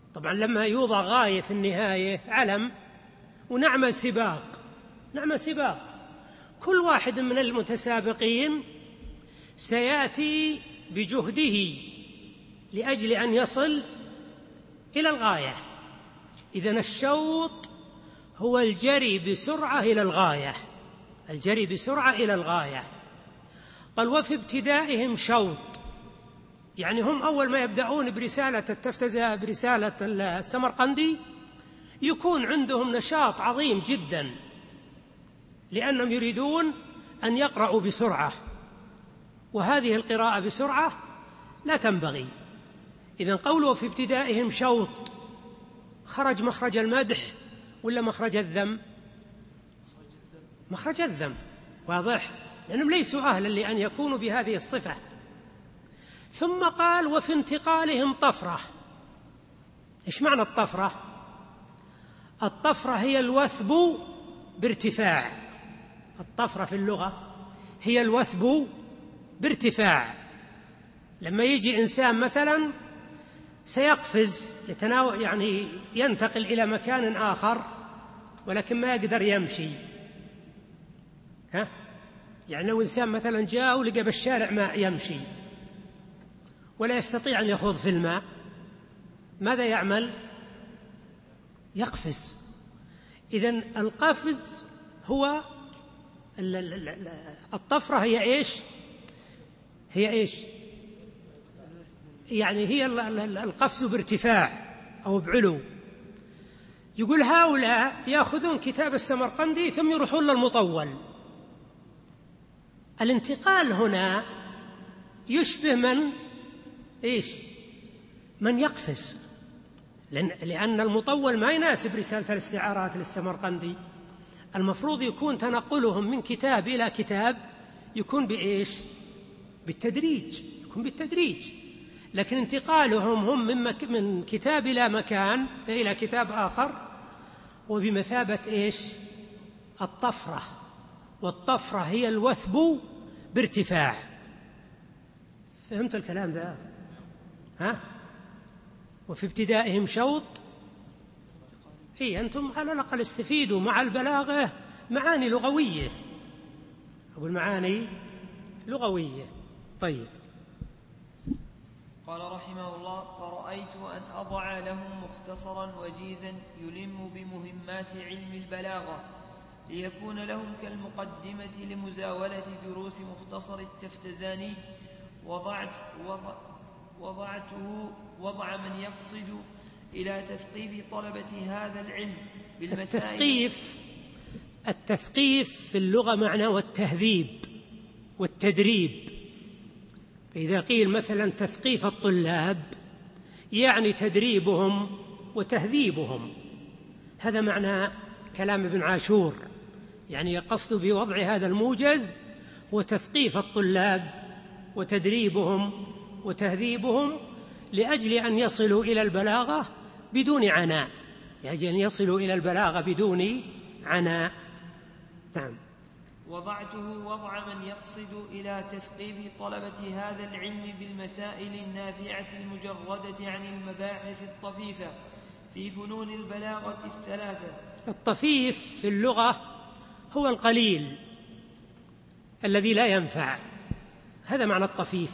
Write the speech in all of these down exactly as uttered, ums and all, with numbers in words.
طبعا لما يوضع غاية في النهاية علم ونعمل سباق، نعمل سباق، كل واحد من المتسابقين سيأتي بجهده لأجل أن يصل إلى الغاية. إذن الشوط هو الجري بسرعة إلى الغاية، الجري بسرعة إلى الغاية. قال وفي ابتدائهم شوط، يعني هم أول ما يبدأون برسالة التفتزة برسالة السمرقندي يكون عندهم نشاط عظيم جدا، لأنهم يريدون أن يقرأوا بسرعة، وهذه القراءة بسرعة لا تنبغي. إذن قوله في ابتدائهم شوط خرج مخرج المدح ولا مخرج الذم؟ مخرج الذم، واضح، لأنهم ليسوا أهلا لأن يكونوا بهذه الصفة. ثم قال وفي انتقالهم طفرة. إيش معنى الطفرة؟ الطفرة هي الوثب بارتفاع، الطفرة في اللغة هي الوثب بارتفاع. لما يجي إنسان مثلا سيقفز يتناول، يعني ينتقل إلى مكان آخر ولكن ما يقدر يمشي، ها؟ يعني لو إنسان مثلا جاء ولقى بالشارع ماء يمشي ولا يستطيع أن يخوض في الماء، ماذا يعمل؟ يقفز. إذن القفز هو الطفرة، هي إيش؟ هي إيش؟ يعني هي القفز بارتفاع أو بعلو. يقول هؤلاء يأخذون كتاب السمرقندي ثم يروحون للمطول. الانتقال هنا يشبه من إيش؟ من يقفز، لأن المطول ما يناسب رسالة الاستعارات للسمرقندي. المفروض يكون تنقلهم من كتاب إلى كتاب يكون بإيش؟ بالتدريج، يكون بالتدريج. لكن انتقالهم هم من, مك... من كتاب إلى مكان إلى كتاب آخر وبمثابة إيش؟ الطفرة، والطفرة هي الوثب بارتفاع. فهمت الكلام ذا؟ ها؟ وفي ابتدائهم شوط. إيه أنتم على الأقل استفيدوا مع البلاغة معاني لغوية، أقول معاني لغوية. طيب. قال رحمه الله فرأيت أن أضع لهم مختصرا وجيزا يلم بمهمات علم البلاغة ليكون لهم كالمقدمة لمزاولة دروس مختصر التفتزاني. وضعت وضع وضعته وضع من يقصد إلى تثقيف طلبة هذا العلم بالمسائل. التثقيف التثقيف في اللغة معناه التهذيب والتدريب. فإذا قيل مثلا تثقيف الطلاب يعني تدريبهم وتهذيبهم، هذا معنى كلام ابن عاشور، يعني قصد بوضع هذا الموجز وتثقيف الطلاب وتدريبهم وتهذيبهم لأجل أن يصلوا إلى البلاغة بدون عناء، لأجل أن يصلوا إلى البلاغة بدون عناء. نعم. وضعته وضع من يقصد إلى تثقيف طلبة هذا العلم بالمسائل النافعة المجردة عن المباحث الطفيفة في فنون البلاغة الثلاثة. الطفيف في اللغة هو القليل الذي لا ينفع، هذا معنى الطفيف.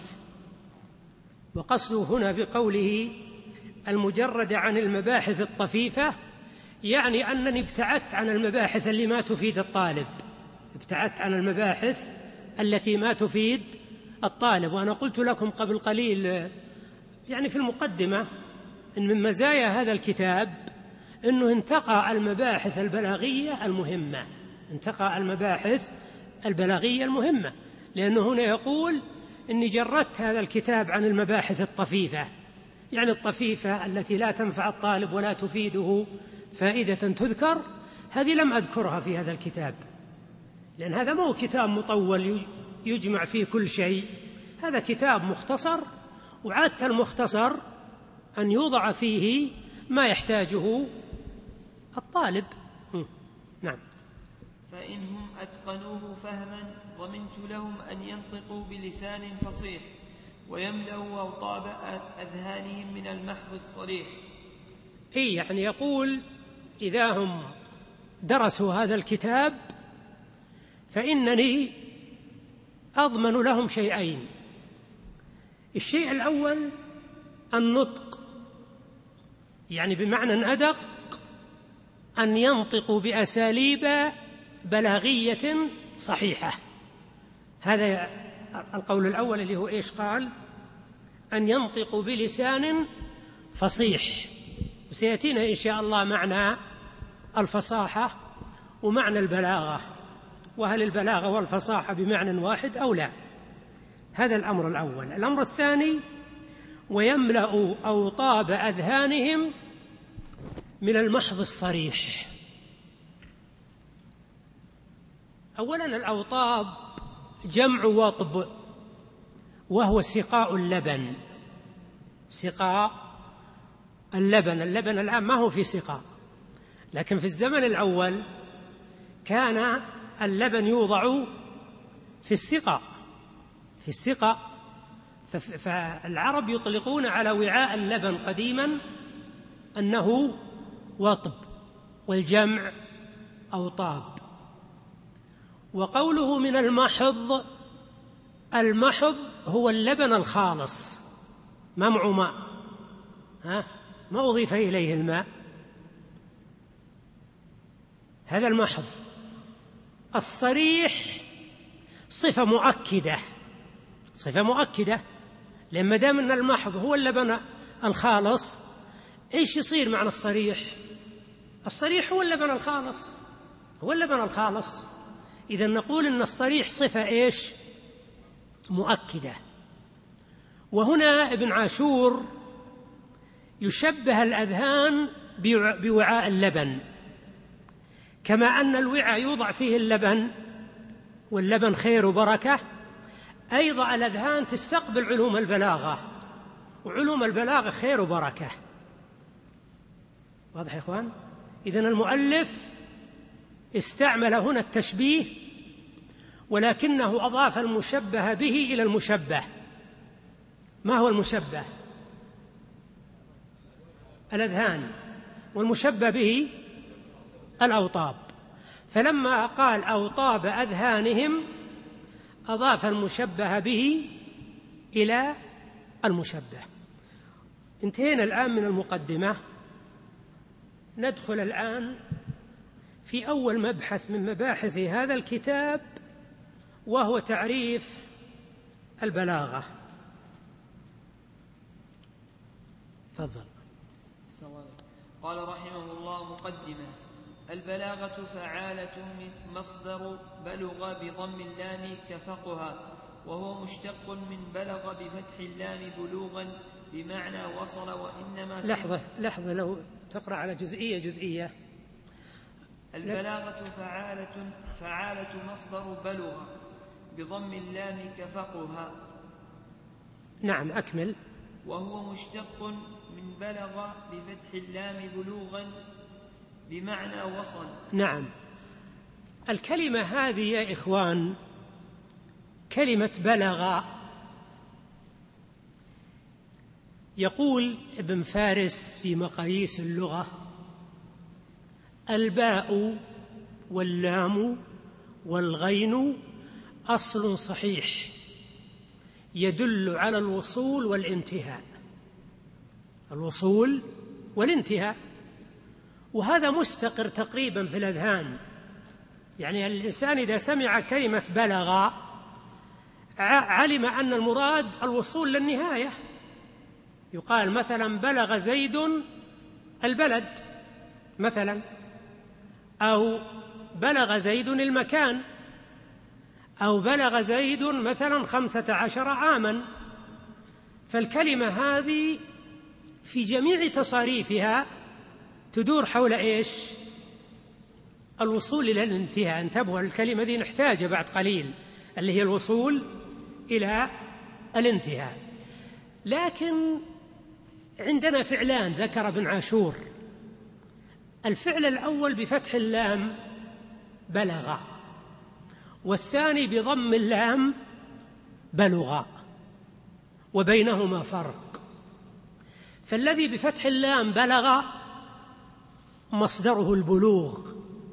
وقصده هنا بقوله المجرد عن المباحث الطفيفة يعني أنني ابتعدت عن المباحث اللي ما تفيد الطالب، ابتعدت عن المباحث التي ما تفيد الطالب. وأنا قلت لكم قبل قليل يعني في المقدمة إن من مزايا هذا الكتاب أنه انتقى المباحث البلاغية المهمة، انتقى المباحث البلاغية المهمة، لأنه هنا يقول إني جردت هذا الكتاب عن المباحث الطفيفة، يعني الطفيفة التي لا تنفع الطالب ولا تفيده فائدة تذكر، هذه لم أذكرها في هذا الكتاب، لأن هذا مو كتاب مطول يجمع فيه كل شيء، هذا كتاب مختصر، وعادة المختصر أن يوضع فيه ما يحتاجه الطالب. نعم. فإنهم أتقنوه فهما ضمنت لهم أن ينطقوا بلسان فصيح ويملأوا أوطاب أذهانهم من المحض الصريح. إيه يعني يقول إذا هم درسوا هذا الكتاب فإنني أضمن لهم شيئين. الشيء الأول النطق، يعني بمعنى أدق أن ينطقوا بأساليب بلاغية صحيحة. هذا القول الأول اللي هو إيش قال؟ أن ينطقوا بلسان فصيح. وسيأتينا إن شاء الله معنى الفصاحة ومعنى البلاغة، وهل البلاغة والفصاحة بمعنى واحد أو لا. هذا الأمر الأول. الأمر الثاني ويملأ أوطاب أذهانهم من المحض الصريح. أولا الأوطاب جمع وطب، وهو سقاء اللبن. سقاء اللبن. اللبن الآن ما هو في سقاء، لكن في الزمن الأول كان اللبن يوضع في السقاء في السقاء فالعرب يطلقون على وعاء اللبن قديما أنه وطب، والجمع أوطاب. وقوله من المحض، المحض هو اللبن الخالص، ما معه ماء، ها ما أضيف إليه الماء، هذا المحض. الصريح صفة مؤكدة، صفة مؤكدة، لأن ما دام أن المحض هو اللبن الخالص، إيش يصير معنى الصريح؟ الصريح هو اللبن الخالص، هو اللبن الخالص. إذا نقول أن الصريح صفة إيش؟ مؤكدة. وهنا ابن عاشور يشبه الأذهان بوعاء اللبن، كما أن الوعاء يوضع فيه اللبن واللبن خير وبركة، أيضا الأذهان تستقبل علوم البلاغة، وعلوم البلاغة خير وبركة. واضح يا إخوان؟ إذن المؤلف استعمل هنا التشبيه، ولكنه أضاف المشبه به إلى المشبه. ما هو المشبه؟ الأذهان، والمشبه به الأوطاب. فلما قال أوطاب أذهانهم أضاف المشبه به إلى المشبه. انتهينا الآن من المقدمة، ندخل الآن في أول مبحث من مباحث هذا الكتاب، وهو تعريف البلاغة. تفضل. قال رحمه الله مقدمة: البلاغة فعالة من مصدر بلغ بضم اللام كفقها، وهو مشتق من بلغ بفتح اللام بلوغا بمعنى وصل. وإنما لحظة لحظة لو تقرأ على جزئية جزئية. البلاغة فعالة فعالة مصدر بلغ بضم اللام كفقها. نعم أكمل. وهو مشتق من بلغ بفتح اللام بلوغا بمعنى وصل. نعم. الكلمة هذه يا إخوان كلمة بلغ، يقول ابن فارس في مقاييس اللغة: الباء واللام والغين أصل صحيح يدل على الوصول والانتهاء، الوصول والانتهاء، وهذا مستقر تقريبا في الأذهان. يعني الإنسان إذا سمع كلمة بلغ علم أن المراد الوصول للنهاية. يقال مثلا بلغ زيد البلد مثلا، أو بلغ زيد المكان، أو بلغ زيد مثلا خمسة عشر عاما. فالكلمة هذه في جميع تصاريفها تدور حول إيش؟ الوصول إلى الانتهاء. انتبهوا، الكلمة دي نحتاجها بعد قليل، اللي هي الوصول إلى الانتهاء. لكن عندنا فعلان ذكر ابن عاشور. الفعل الأول بفتح اللام بلغ، والثاني بضم اللام بلغ، وبينهما فرق. فالذي بفتح اللام بلغ مصدره البلوغ،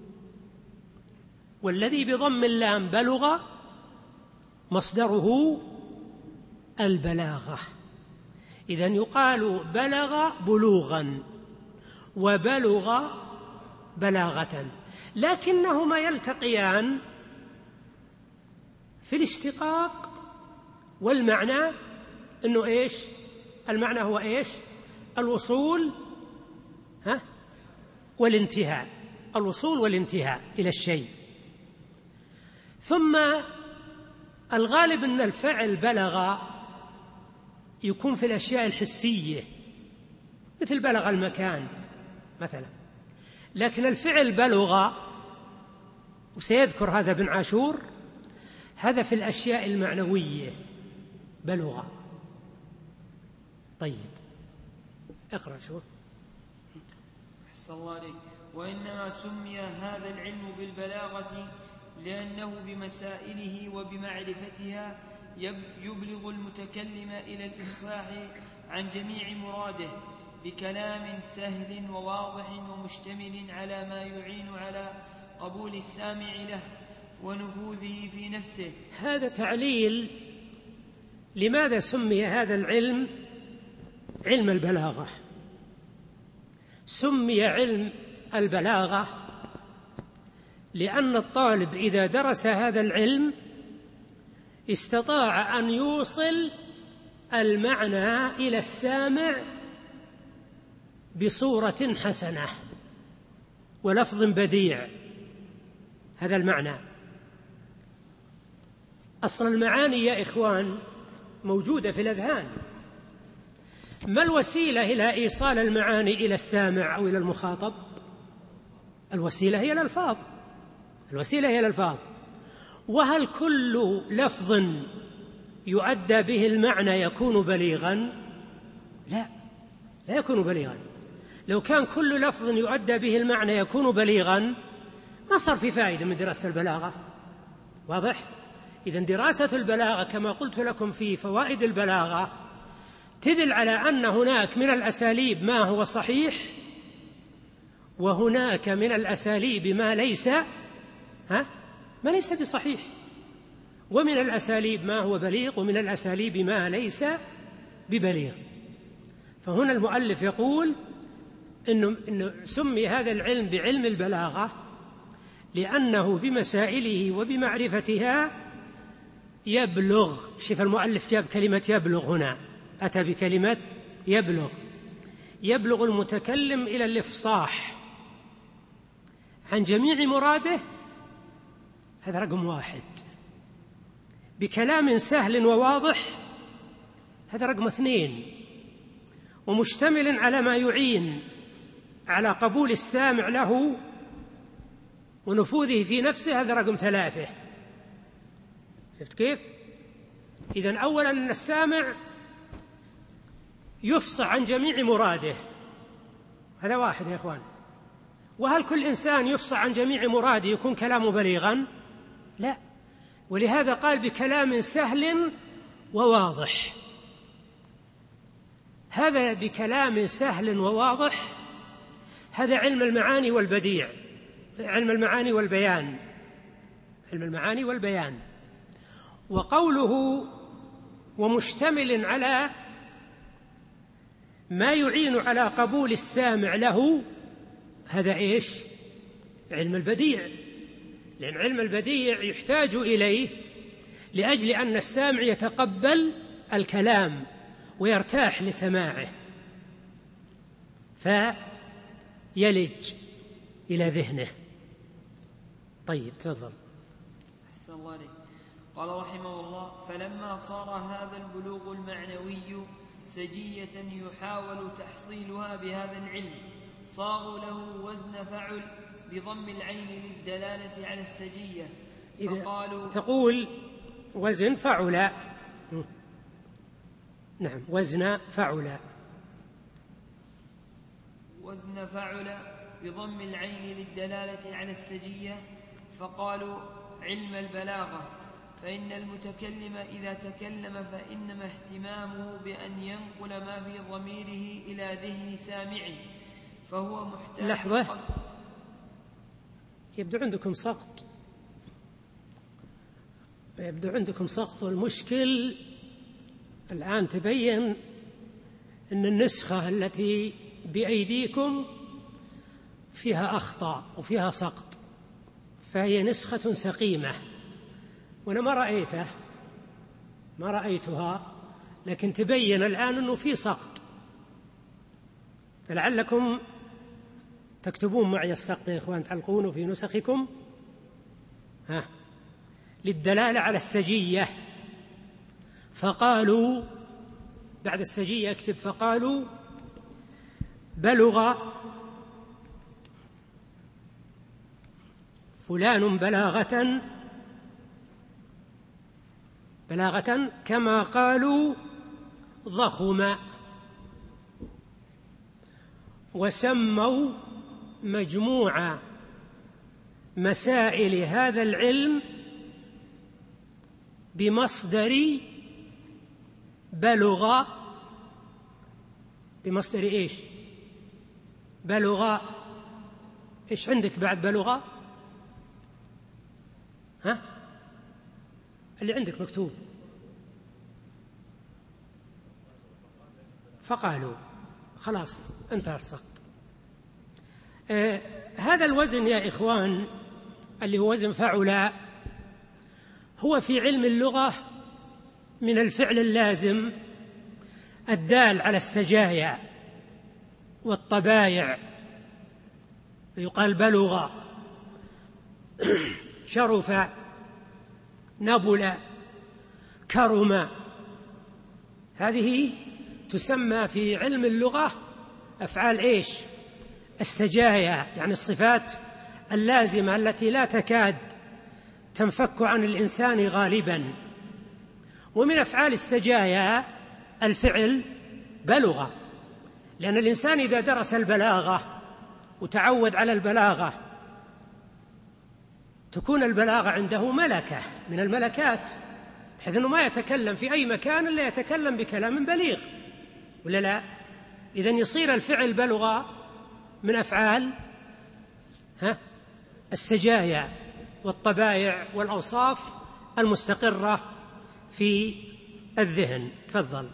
والذي بضم اللام بلغ مصدره البلاغة. إذن يقال بلغ بلوغا وبلغ بلاغة، لكنهما يلتقيان في الاشتقاق والمعنى. إنه إيش المعنى؟ هو إيش؟ الوصول ها والانتهاء، الوصول والانتهاء إلى الشيء. ثم الغالب أن الفعل بلغ يكون في الأشياء الحسية، مثل بلغ المكان مثلا، لكن الفعل بلغ، وسيذكر هذا ابن عاشور، هذا في الأشياء المعنوية بلغ. طيب اقرأ شو. أحسن الله عليك. وإنما سمي هذا العلم بالبلاغة لأنه بمسائله وبمعرفتها يبلغ المتكلم إلى الإفصاح عن جميع مراده بكلام سهل وواضح ومشتمل على ما يعين على قبول السامع له ونفوذه في نفسه. هذا تعليل لماذا سمي هذا العلم علم البلاغة. سمي علم البلاغة لأن الطالب إذا درس هذا العلم استطاع أن يوصل المعنى إلى السامع بصورة حسنة ولفظ بديع. هذا المعنى. أصل المعاني يا إخوان موجودة في الأذهان. ما الوسيلة إلى إيصال المعاني إلى السامع أو إلى المخاطب؟ الوسيلة هي الألفاظ. الوسيلة هي الألفاظ. وهل كل لفظ يؤدى به المعنى يكون بليغا؟ لا، لا يكون بليغا. لو كان كل لفظ يؤدى به المعنى يكون بليغا ما صار في فائدة من دراسة البلاغة. واضح؟ إذن دراسة البلاغة كما قلت لكم في فوائد البلاغة تدل على أن هناك من الأساليب ما هو صحيح، وهناك من الأساليب ما ليس ها ما ليس بصحيح، ومن الأساليب ما هو بليغ، ومن الأساليب ما ليس ببليغ. فهنا المؤلف يقول إنه, إنه سمي هذا العلم بعلم البلاغة لأنه بمسائله وبمعرفتها يبلغ. شوف المؤلف جاب كلمة يبلغ هنا، أتى بكلمة يبلغ. يبلغ المتكلم إلى الإفصاح عن جميع مراده، هذا رقم واحد. بكلام سهل وواضح، هذا رقم اثنين. ومشتمل على ما يعين على قبول السامع له ونفوذه في نفسه، هذا رقم ثلاثة. شفت كيف؟ إذن أولا أن السامع يفصح عن جميع مراده، هذا واحد يا إخوان. وهل كل إنسان يفصح عن جميع مراده يكون كلامه بليغا؟ لا. ولهذا قال بكلام سهل وواضح. هذا بكلام سهل وواضح هذا علم المعاني والبديع، علم المعاني والبيان، علم المعاني والبيان. وقوله ومشتمل على ما يعين على قبول السامع له، هذا إيش؟ علم البديع. لأن علم البديع يحتاج إليه لأجل أن السامع يتقبل الكلام ويرتاح لسماعه فيلج إلى ذهنه. طيب تفضل. أحسن الله عليك. قال رحمه الله: فلما صار هذا البلوغ المعنوي سجية يحاول تحصيلها بهذا العلم صاغوا له وزن فعل بضم العين للدلالة على السجية، فقالوا تقول وزن فعل. نعم، وزن فعل. وزن فعل بضم العين للدلالة على السجية، فقالوا علم البلاغة. فإن المتكلم إذا تكلم فإنما اهتمامه بأن ينقل ما في ضميره إلى ذهن سامعه، فهو محتاج. لحظة، يبدو عندكم سقط، يبدو عندكم سقط، والمشكل الآن تبين أن النسخة التي بأيديكم فيها أخطاء وفيها سقط، فهي نسخة سقيمة، وأنا ما رأيته ما رأيتها، لكن تبين الآن أنه في سقط، فلعلكم تكتبون معي السقط يا إخوان، تعلقونه في نسخكم ها للدلالة على السجية. فقالوا، بعد السجية اكتب فقالوا بلغ فلان بلاغة بلاغة كما قالوا ضخم، وسموا مجموع مسائل هذا العلم بمصدر بلغ. بمصدر إيش؟ بلغ. إيش عندك بعد بلغ؟ ها؟ اللي عندك مكتوب فقالوا، خلاص انتهى السقط. آه هذا الوزن يا إخوان اللي هو وزن فعلاء هو في علم اللغة من الفعل اللازم الدال على السجايا والطبايع، يقال بلغ، شرف، نبل، كرم. هذه تسمى في علم اللغة أفعال إيش؟ السجايا، يعني الصفات اللازمة التي لا تكاد تنفك عن الإنسان غالبا. ومن أفعال السجايا الفعل بلغ، لأن الإنسان إذا درس البلاغة وتعود على البلاغة تكون البلاغة عنده ملكة من الملكات، بحيث أنه ما يتكلم في أي مكان إلا يتكلم بكلام بليغ، ولا لا؟ إذن يصير الفعل بلغ من أفعال ها السجايا والطبايع والأوصاف المستقرة في الذهن. تفضل.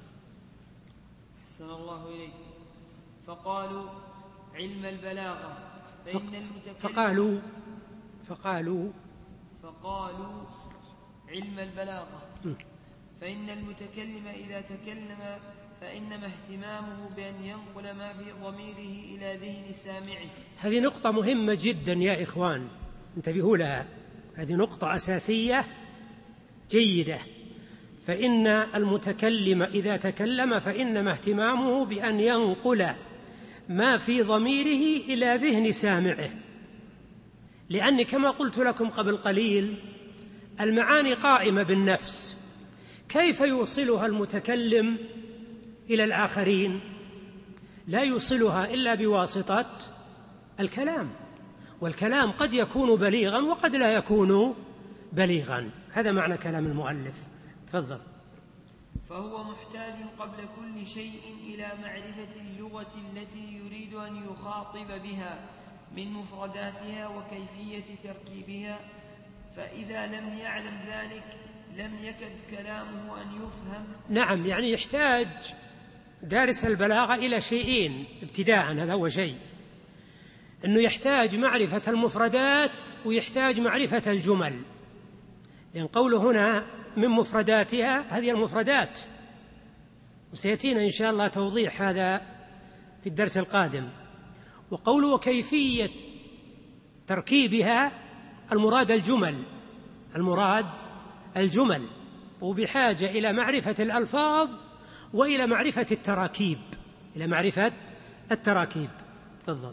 أحسن الله إليك. فقالوا علم البلاغة فإن المتكلم فقالوا فقالوا فقالوا علم البلاغة فإن المتكلم إذا تكلم فإنما اهتمامه بأن ينقل ما في ضميره إلى ذهن سامعه. هذه نقطة مهمة جدا يا إخوان، انتبهوا لها، هذه نقطة أساسية جيدة. فإن المتكلم إذا تكلم فإنما اهتمامه بأن ينقل ما في ضميره إلى ذهن سامعه، لأن كما قلت لكم قبل قليل المعاني قائمة بالنفس، كيف يوصلها المتكلم إلى الآخرين؟ لا يوصلها إلا بواسطة الكلام، والكلام قد يكون بليغا وقد لا يكون بليغا. هذا معنى كلام المؤلف. تفضل. فهو محتاج قبل كل شيء إلى معرفة اللغة التي يريد أن يخاطب بها من مفرداتها وكيفية تركيبها، فإذا لم يعلم ذلك لم يكد كلامه أن يفهم. نعم، يعني يحتاج دارس البلاغة إلى شيئين ابتداء، هذا هو شيء، أنه يحتاج معرفة المفردات ويحتاج معرفة الجمل، لأن قوله هنا من مفرداتها هذه المفردات، وسيأتينا إن شاء الله توضيح هذا في الدرس القادم. وقوله وكيفية تركيبها المراد الجمل، المراد الجمل، وبحاجة إلى معرفة الألفاظ وإلى معرفة التراكيب، إلى معرفة التراكيب. تفضل.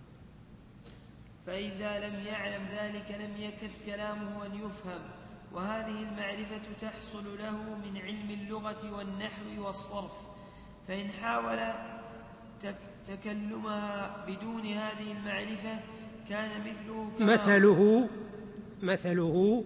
فإذا لم يعلم ذلك لم يكد كلامه أن يفهم، وهذه المعرفة تحصل له من علم اللغة والنحو والصرف، فإن حاول تكلمها بدون هذه المعرفة كان مثله كما مثله مثله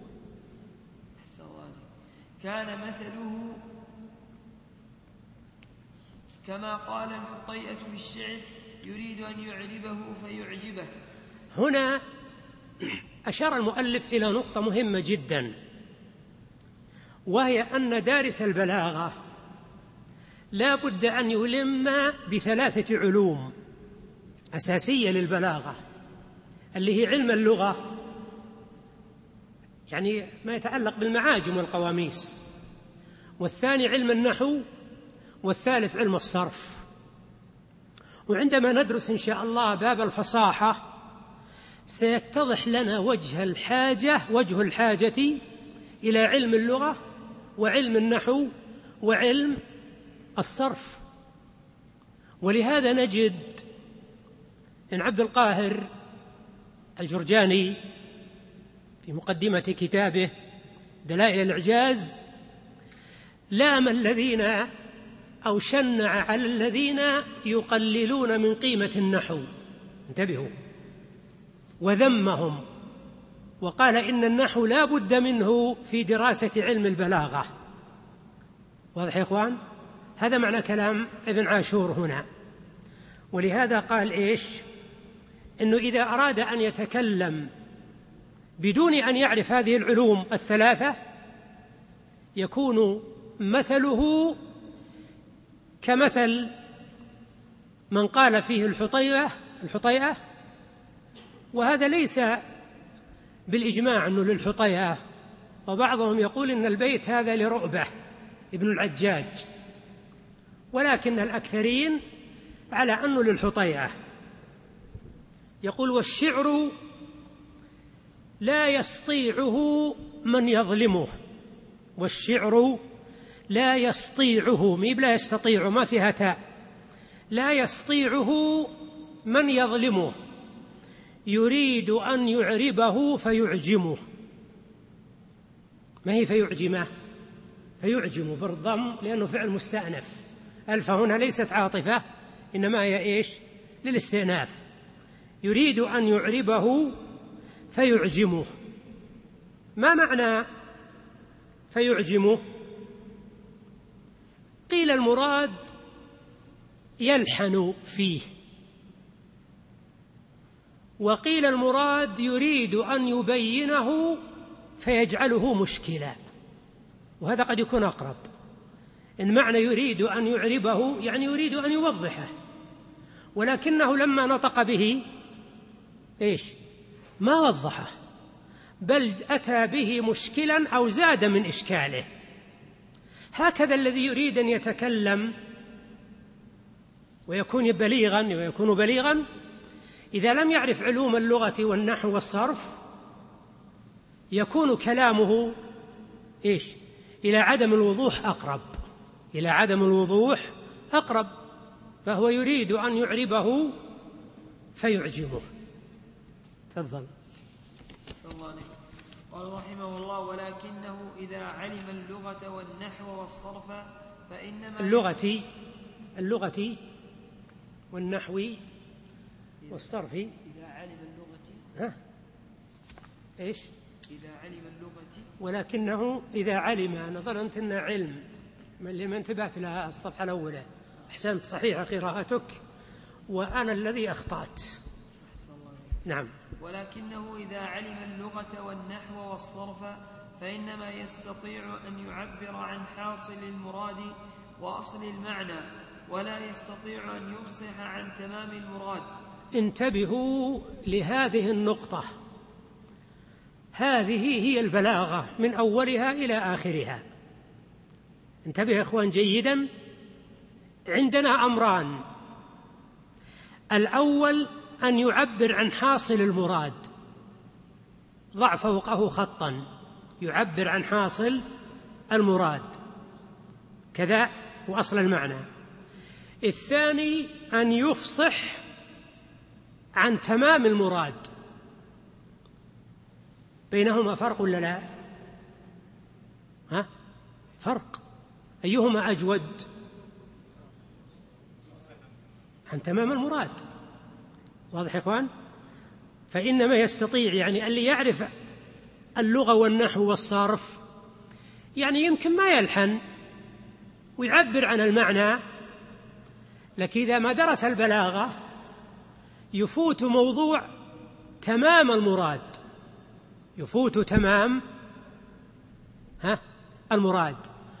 كان مثله كما قال الحطيئة في الشعر يريد أن يعربه فيعجبه. هنا أشار المؤلف إلى نقطة مهمة جدا، وهي أن دارس البلاغة لا بد أن يلم بثلاثة علوم أساسية للبلاغة، اللي هي علم اللغة، يعني ما يتعلق بالمعاجم والقواميس، والثاني علم النحو، والثالث علم الصرف. وعندما ندرس إن شاء الله باب الفصاحة سيتضح لنا وجه الحاجة وجه الحاجة إلى علم اللغة وعلم النحو وعلم الصرف. ولهذا نجد إن عبد القاهر الجرجاني في مقدمة كتابه دلائل الإعجاز لام الذين أو شنع على الذين يقللون من قيمة النحو، انتبهوا، وذمهم وقال إن النحو لا بد منه في دراسة علم البلاغة. واضح يا إخوان؟ هذا معنى كلام ابن عاشور هنا. ولهذا قال إيش؟ إنه إذا أراد أن يتكلم بدون أن يعرف هذه العلوم الثلاثة يكون مثله كمثل من قال فيه الحطيئة الحطيئة وهذا ليس بالإجماع أنه للحطيئة، وبعضهم يقول إن البيت هذا لرؤبة ابن العجاج، ولكن الأكثرين على أنه للحطيئة. يقول والشعر لا يستطيعه من يظلمه، والشعر لا يستطيعه، ميب لا يستطيع ما فيها تاء، لا يستطيعه من يظلمه، يريد أن يعربه فيعجمه. ما هي فيعجمه؟ فيعجم بالضم لأنه فعل مستأنف، ألف هنا ليست عاطفة إنما هي إيش؟ للاستئناف. يريد أن يعربه فيعجمه. ما معنى فيعجمه؟ قيل المراد يلحن فيه، وقيل المراد يريد أن يبينه فيجعله مشكلا، وهذا قد يكون أقرب. إن معنى يريد أن يعربه يعني يريد أن يوضحه، ولكنه لما نطق به إيش؟ ما وضحه، بل أتى به مشكلا أو زاد من إشكاله. هكذا الذي يريد أن يتكلم ويكون بليغا ويكون بليغا إذا لم يعرف علوم اللغة والنحو والصرف يكون كلامه إيش؟ إلى عدم الوضوح أقرب، إلى عدم الوضوح أقرب، فهو يريد أن يعربه فيعجمه. تفضل. قال رحمه الله ولكنه إذا علم اللغة والنحو والصرف فإنما اللغة اللغة والنحو والصرف إذا علم اللغة ها إيش؟ إذا علم اللغة ولكنه إذا علم، أنا ظننت أنه علم من ما انتبهت لها الصفحة الأولى. أحسنت، صحيحة قراءتك وأنا الذي أخطأت. نعم. ولكنه إذا علم اللغة والنحو والصرف فإنما يستطيع أن يعبر عن حاصل المراد وأصل المعنى، ولا يستطيع أن يفصح عن تمام المراد. انتبهوا لهذه النقطة، هذه هي البلاغة من أولها إلى آخرها. انتبه يا إخوان جيدا، عندنا أمران: الأول أن يعبر عن حاصل المراد، ضع فوقه خطا، يعبر عن حاصل المراد كذا وأصل المعنى. الثاني أن يفصح عن تمام المراد. بينهما فرق ولا لا؟ ها؟ فرق. أيهما أجود؟ عن تمام المراد. واضح يا إخوان؟ فإنما يستطيع، يعني اللي يعرف اللغة والنحو والصرف يعني يمكن ما يلحن ويعبر عن المعنى، لكن إذا ما درس البلاغة يفوت موضوع تمام المراد، يفوت تمام ها المراد.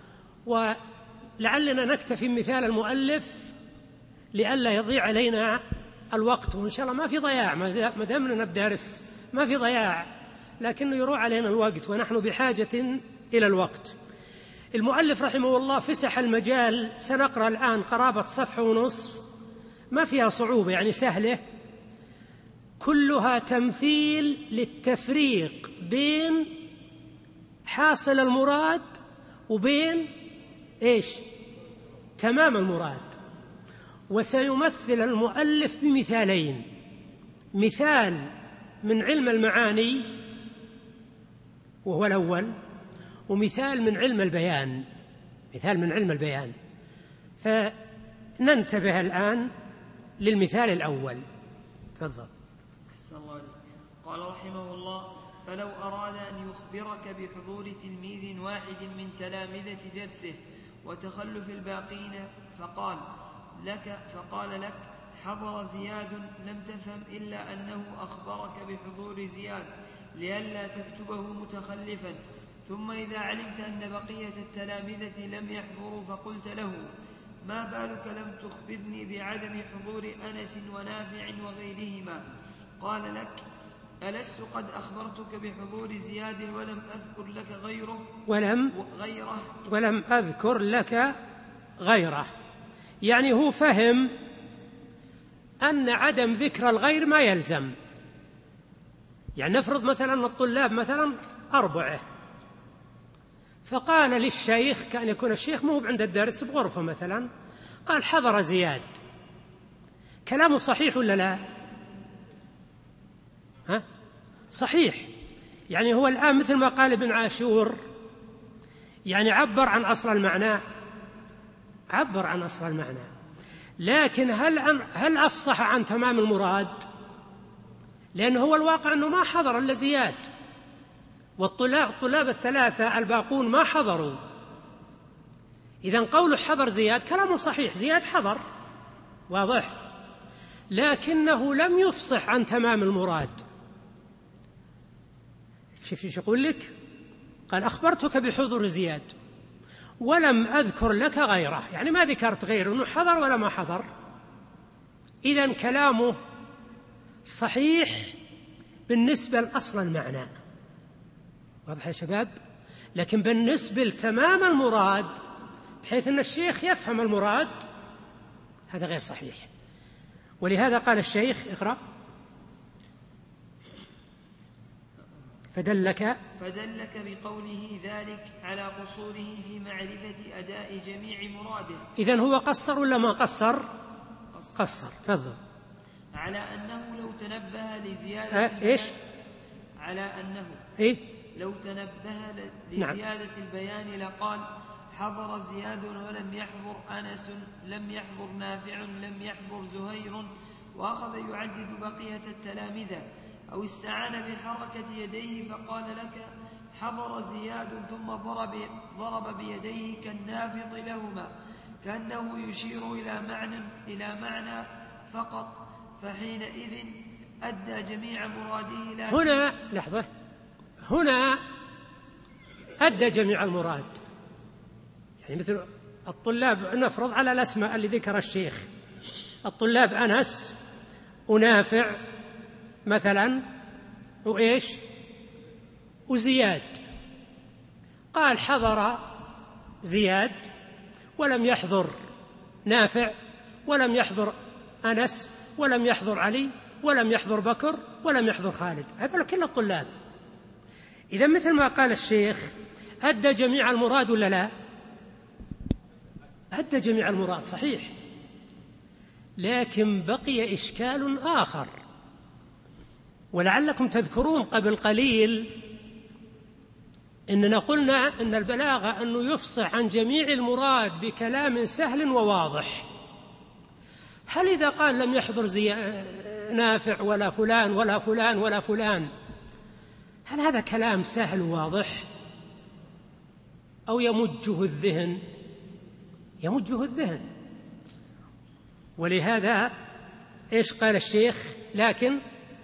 ولعلنا نكتفي بمثال المؤلف لئلا يضيع علينا الوقت، وإن شاء الله ما في ضياع، ما دامنا بدرس ما في ضياع، لكنه يروح علينا الوقت ونحن بحاجة إلى الوقت. المؤلف رحمه الله فسح المجال، سنقرأ الآن قرابة صفحة ونصف، ما فيها صعوبة يعني سهلة، كلها تمثيل للتفريق بين حاصل المراد وبين إيش؟ تمام المراد. وسيمثل المؤلف بمثالين، مثال من علم المعاني وهو الأول، ومثال من علم البيان، مثال من علم البيان. فننتبه الآن للمثال الأول. تفضل. أحسن الله عليك. قال رحمه الله: فلو أراد أن يخبرك بحضور تلميذ واحد من تلامذة درسه وتخلف الباقين فقال لك فقال لك حضر زياد، لم تفهم إلا أنه أخبرك بحضور زياد لئلا تكتبه متخلفا، ثم إذا علمت أن بقية التلامذة لم يحضروا فقلت له: ما بالك لم تخبرني بعدم حضور أنس ونافع وغيرهما؟ قال لك: ألست قد أخبرتك بحضور زياد ولم أذكر لك غيره ولم غيره ولم أذكر لك غيره. يعني هو فهم أن عدم ذكر الغير ما يلزم. يعني نفرض مثلا الطلاب مثلا أربعة، فقال للشيخ، كان يكون الشيخ مو عند الدرس بغرفة مثلا، قال حضر زياد، كلامه صحيح ولا لا؟ ها؟ صحيح. يعني هو الآن مثل ما قال ابن عاشور، يعني عبر عن أصل المعنى، عبر عن أصل المعنى، لكن هل أن هل أفصح عن تمام المراد؟ لأنه هو الواقع أنه ما حضر إلا زياد، والطلاب الطلاب الثلاثة الباقون ما حضروا. إذن قوله حضر زياد كلامه صحيح، زياد حضر، واضح، لكنه لم يفصح عن تمام المراد. شوف ايش يقول لك؟ قال أخبرتك بحضور زياد ولم أذكر لك غيره، يعني ما ذكرت غيره، أنه حضر ولا ما حضر. إذن كلامه صحيح بالنسبة لأصل المعنى، واضح يا شباب؟ لكن بالنسبة لتمام المراد بحيث أن الشيخ يفهم المراد، هذا غير صحيح. ولهذا قال الشيخ: اقرأ. فدلك فدلك بقوله ذلك على قصوره في معرفة أداء جميع مراده. إذن هو قصر ولا ما قصر؟ قصر, قصر. تفضل. على أنه لو تنبه لزيادة أه إيش؟ على أنه إيه؟ لو تنبه لزيادة نعم. البيان لقال: حضر زياد ولم يحضر أنس، لم يحضر نافع، لم يحضر زهير، وأخذ يعدد بقية التلامذة. أو استعان بحركة يديه فقال لك: حضر زياد، ثم ضرب, ضرب بيديه كالنافض لهما، كأنه يشير إلى معنى, إلى معنى فقط، فحينئذ أدى جميع مراده. هنا لحظة، هنا أدى جميع المراد. يعني مثل الطلاب، نفرض على الأسماء اللي ذكر الشيخ، الطلاب أنس ونافع مثلا وإيش وزياد، قال حضر زياد ولم يحضر نافع ولم يحضر أنس ولم يحضر علي ولم يحضر بكر ولم يحضر خالد، هذول كل الطلاب. إذا مثل ما قال الشيخ أدى جميع المراد ولا لا؟ أدى جميع المراد صحيح، لكن بقي إشكال آخر، ولعلكم تذكرون قبل قليل إننا قلنا إن البلاغة أنه يفصح عن جميع المراد بكلام سهل وواضح. هل إذا قال لم يحضر زي نافع ولا فلان ولا فلان ولا فلان، هل هذا كلام سهل وواضح أو يمجه الذهن؟ يمجه الذهن. ولهذا إيش قال الشيخ؟ لكن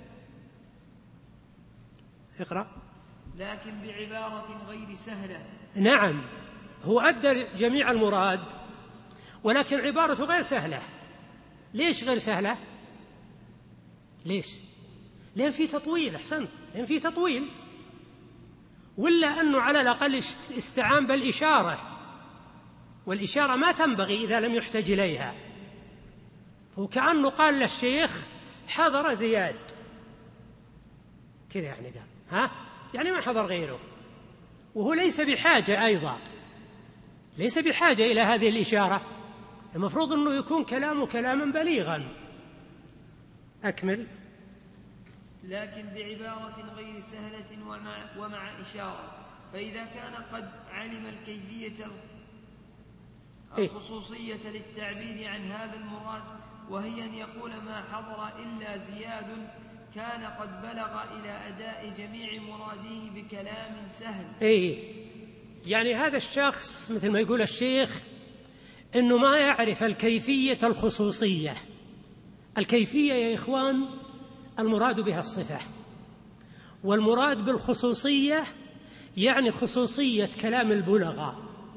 اقرأ. لكن بعبارة غير سهلة. نعم، هو أدى جميع المراد، ولكن عبارته غير سهلة. ليش غير سهلة؟ ليش؟ لأن في تطويل. أحسنت، لأن في تطويل، ولا أنه على الأقل استعان بالإشارة، والإشارة ما تنبغي إذا لم يحتج إليها. وكأنه قال للشيخ حضر زياد كذا، يعني قال ها يعني ما حضر غيره، وهو ليس بحاجة أيضا، ليس بحاجة إلى هذه الإشارة. المفروض أنه يكون كلامه كلاما بليغا. أكمل. لكن بعبارة غير سهلة ومع, ومع إشارة، فإذا كان قد علم الكيفية الخصوصية للتعبير عن هذا المراد، وهي أن يقول ما حضر إلا زياد، كان قد بلغ إلى أداء جميع مراده بكلام سهل. إيه، يعني هذا الشخص مثل ما يقول الشيخ إنه ما يعرف الكيفية الخصوصية. الكيفية يا إخوان المراد بها الصفة، والمراد بالخصوصية يعني خصوصية كلام البلغاء،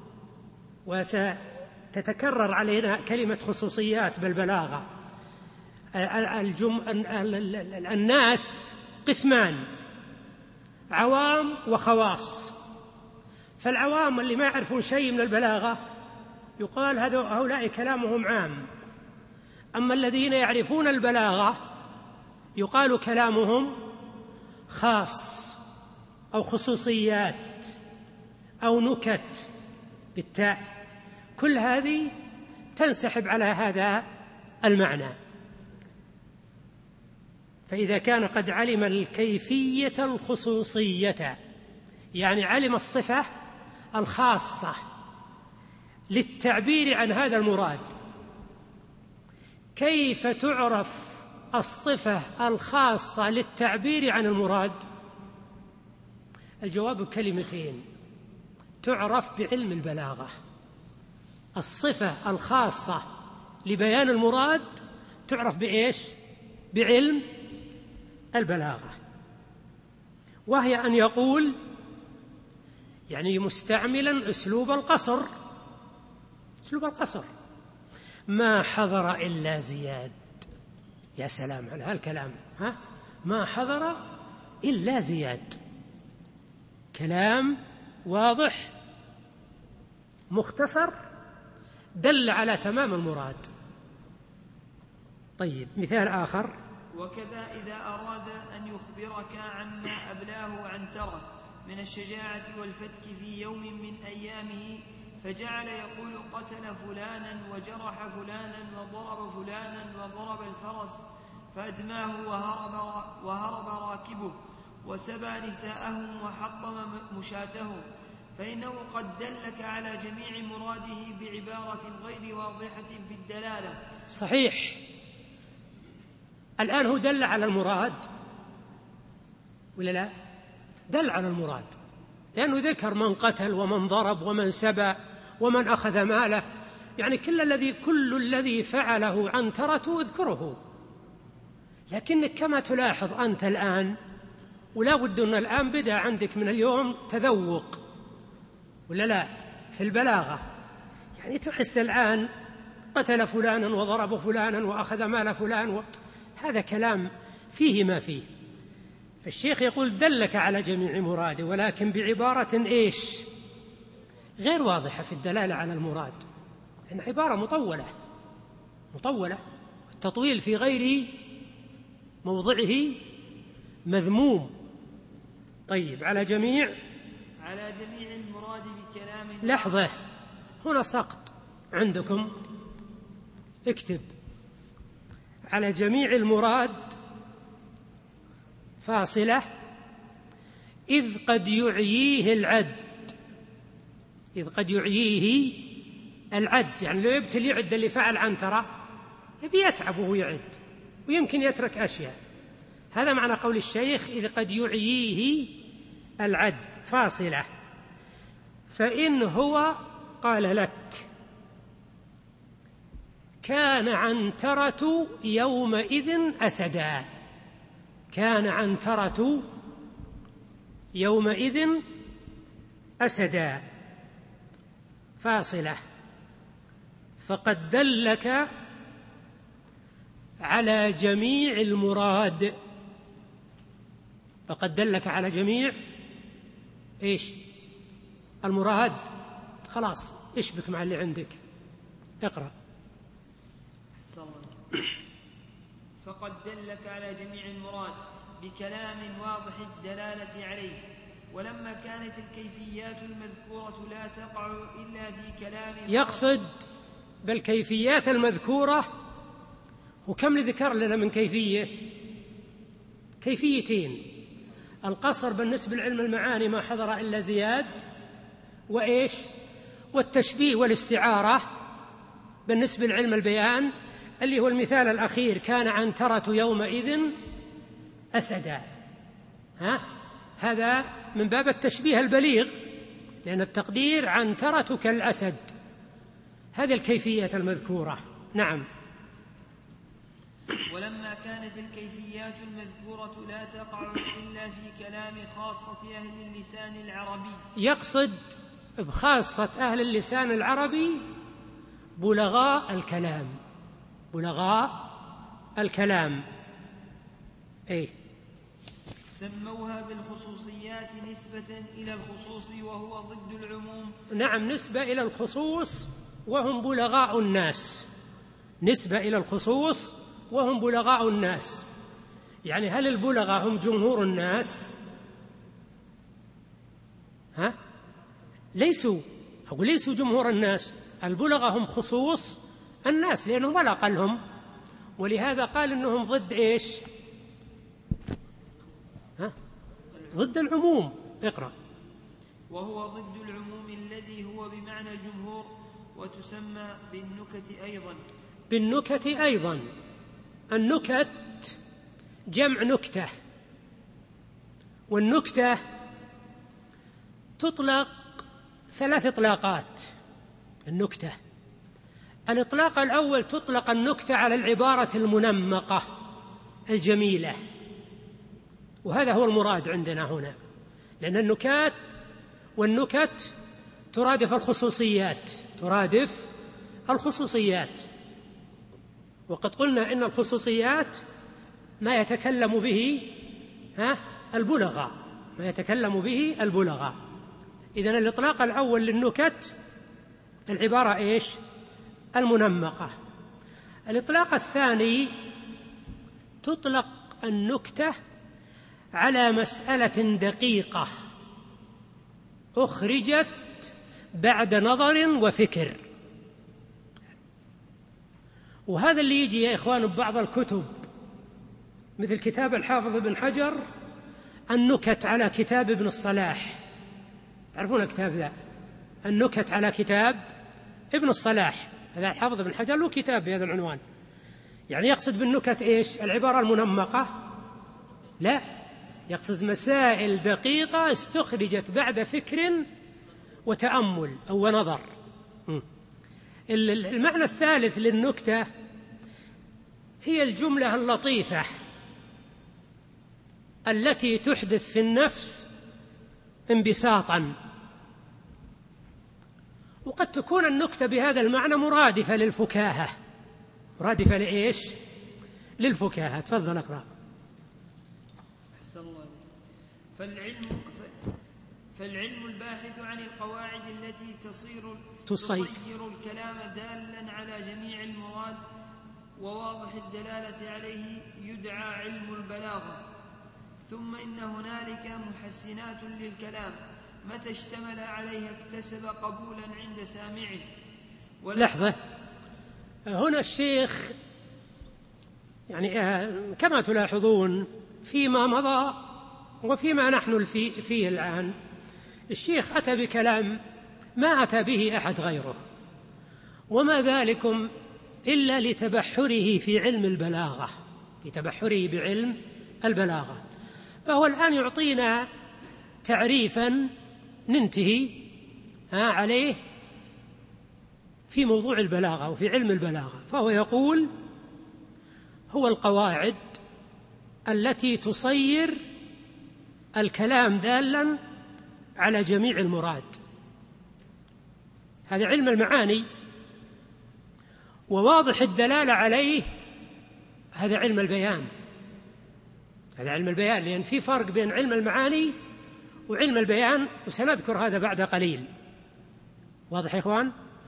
وستتكرر علينا كلمة خصوصيات بالبلاغة. الجم... الناس قسمان، عوام وخواص. فالعوام اللي ما يعرفون شيء من البلاغة يقال هؤلاء كلامهم عام، أما الذين يعرفون البلاغة يقال كلامهم خاص أو خصوصيات أو نكت بالتاء. كل هذه تنسحب على هذا المعنى. فإذا كان قد علم الكيفية الخصوصية يعني علم الصفة الخاصة للتعبير عن هذا المراد. كيف تعرف الصفة الخاصة للتعبير عن المراد؟ الجواب بكلمتين: تعرف بعلم البلاغة. الصفة الخاصة لبيان المراد تعرف بإيش؟ بعلم البلاغة، وهي أن يقول يعني مستعملا أسلوب القصر. أسلوب القصر: ما حضر إلا زياد. يا سلام على هالكلام، ها؟ ما حضر إلا زياد، كلام واضح مختصر دل على تمام المراد. طيب، مثال آخر: وكذا إذا أراد أن يخبرك عما أبلاه عنترة من الشجاعة والفتك في يوم من أيامه، فجعل يقول قتل فلانا وجرح فلانا وضرب فلانا وضرب الفرس فأدماه وهرب, وهرب راكبه وسبى نساءهم وحطم مشاتهم، فإنه قد دلك على جميع مراده بعبارة غير واضحة في الدلالة. صحيح. الآن هو دل على المراد ولا لا؟ دل على المراد، لأنه ذكر من قتل ومن ضرب ومن سبى ومن أخذ ماله، يعني كل الذي كل الذي فعله عنترة اذكره. لكنك كما تلاحظ أنت الآن، ولا بد أن الآن بدأ عندك من اليوم تذوق ولا لا في البلاغة، يعني تحس الآن قتل فلانا وضرب فلانا وأخذ مال فلان و... هذا كلام فيه ما فيه. فالشيخ يقول دلك على جميع مراده، ولكن بعبارة إيش؟ غير واضحة في الدلالة على المراد، لأن عبارة مطولة مطولة التطويل في غير موضعه مذموم. طيب، على جميع على جميع المراد بكلام. لحظة، هنا سقط عندكم، اكتب: على جميع المراد فاصلة إذ قد يعييه العد. إذ قد يعييه العد، يعني لو يبتل يعد اللي فعل عنترة يبي يتعب وهو يعد ويمكن يترك أشياء. هذا معنى قول الشيخ: إذ قد يعييه العد فاصلة. فإن هو قال لك كان عنترة يومئذ أسدا. كان عنترة يومئذ أسدا فاصلة. فقد دلك على جميع المراد. فقد دلك على جميع إيش المراد. خلاص اشبك مع اللي عندك. اقرأ. فقد دلك على جميع المراد بكلام واضح الدلالة عليه. ولما كانت الكيفيات المذكورة لا تقع إلا في كلام يقصد بالكيفيات المذكورة. وكم ذكر لنا من كيفية؟ كيفيتين: القصر بالنسبة لعلم المعاني ما حضر إلا زياد، وإيش؟ والتشبيه والاستعارة بالنسبة لعلم البيان اللي هو المثال الأخير: كان عنترة يومئذ أسدا. ها؟ هذا من باب التشبيه البليغ، لأن التقدير عنترة كالأسد. هذه الكيفية المذكورة. نعم. ولما كانت الكيفيات المذكورة لا تقع إلا في كلام خاصة أهل اللسان العربي. يقصد بخاصة أهل اللسان العربي بلغاء الكلام. بلغاء الكلام. إيه؟ سموها بالخصوصيات نسبة إلى الخصوص وهو ضد العموم. نعم، نسبة إلى الخصوص وهم بلغاء الناس. نسبة إلى الخصوص وهم بلغاء الناس. يعني هل البلغاء هم جمهور الناس؟ ها؟ ليسوا. أقول ليسوا جمهور الناس. البلغاء هم خصوص الناس لأنهم ولا أقلهم، ولهذا قال إنهم ضد إيش؟ ها؟ ضد العموم. اقرأ. وهو ضد العموم الذي هو بمعنى الجمهور، وتسمى بالنكت أيضا. بالنكت أيضا. النكت جمع نكتة، والنكتة تطلق ثلاث إطلاقات. النكتة الإطلاق الأول تطلق النكتة على العبارة المنمقة الجميلة، وهذا هو المراد عندنا هنا، لأن النكات والنكت ترادف الخصوصيات. ترادف الخصوصيات. وقد قلنا إن الخصوصيات ما يتكلم به ها البلغاء، ما يتكلم به البلغاء. إذن الإطلاق الأول للنكت العبارة إيش؟ المنمقة. الإطلاق الثاني تطلق النكتة على مسألة دقيقة أخرجت بعد نظر وفكر. وهذا اللي يجي يا إخوان ببعض الكتب، مثل كتاب الحافظ ابن حجر النكت على كتاب ابن الصلاح. تعرفون الكتاب ذا؟ النكت على كتاب ابن الصلاح. هذا الحافظ ابن حجر له كتاب بهذا العنوان. يعني يقصد بالنكت إيش؟ العبارة المنمقة؟ لا، يقصد مسائل دقيقة استخرجت بعد فكر وتأمل أو نظر. المعنى الثالث للنكتة هي الجملة اللطيفة التي تحدث في النفس انبساطا. وقد تكون النكتة بهذا المعنى مرادفة للفكاهة. مرادفة لإيش؟ للفكاهة. تفضل اقرأ. أحسن الله. فالعلم فالعلم الباحث عن القواعد التي تصير تصير الكلام دالا على جميع المراد وواضح الدلالة عليه يدعى علم البلاغة. ثم إن هنالك محسنات للكلام متى اشتمل عليها اكتسب قبولا عند سامعه. لحظة، هنا الشيخ يعني كما تلاحظون فيما مضى وفيما نحن فيه الآن، الشيخ أتى بكلام ما أتى به أحد غيره، وما ذلكم إلا لتبحره في علم البلاغة، لتبحره بعلم البلاغة. فهو الآن يعطينا تعريفا ننتهي عليه في موضوع البلاغة وفي علم البلاغة، فهو يقول هو القواعد التي تصير الكلام دالا على جميع المراد. هذا علم المعاني، وواضح الدلالة عليه هذا علم البيان. هذا علم البيان، لأن في فرق بين علم المعاني وعلم البيان، وسنذكر هذا بعد قليل. واضح يا إخوان؟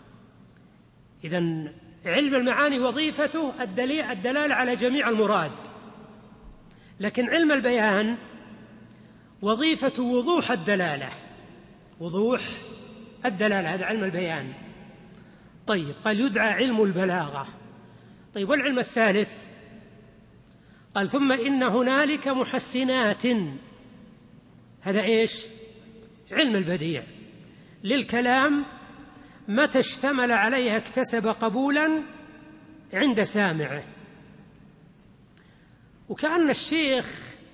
إذن علم المعاني وظيفته الدلالة على جميع المراد، لكن علم البيان وظيفة وضوح الدلالة، وضوح الدلالة، هذا علم البيان. طيب، قال يدعى علم البلاغة. طيب، والعلم الثالث؟ قال ثم إن هنالك محسنات. هذا إيش؟ علم البديع للكلام، متى اشتمل عليها اكتسب قبولا عند سامعه. وكأن الشيخ،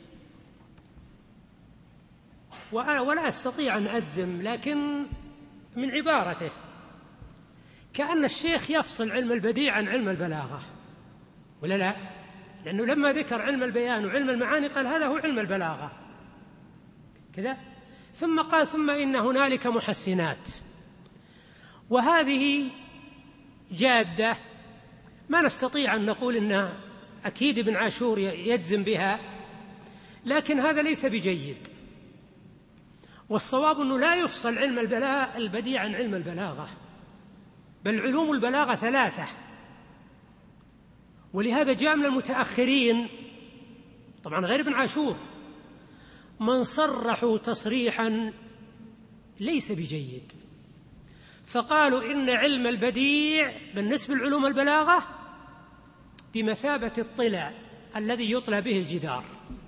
ولا أستطيع أن أجزم لكن من عبارته، كأن الشيخ يفصل علم البديع عن علم البلاغة، ولا لا؟ لأنه لما ذكر علم البيان وعلم المعاني قال هذا هو علم البلاغة كذا، ثم قال ثم إن هنالك محسنات. وهذه جادة ما نستطيع أن نقول إن أكيد ابن عاشور يجزم بها، لكن هذا ليس بجيد. والصواب أنه لا يفصل علم البديع عن علم البلاغة، بل علوم البلاغة ثلاثة. ولهذا جاء من المتأخرين، طبعا غير ابن عاشور، من صرحوا تصريحا ليس بجيد، فقالوا إن علم البديع بالنسبة لعلوم البلاغة بمثابة الطلاء الذي يطلى به الجدار.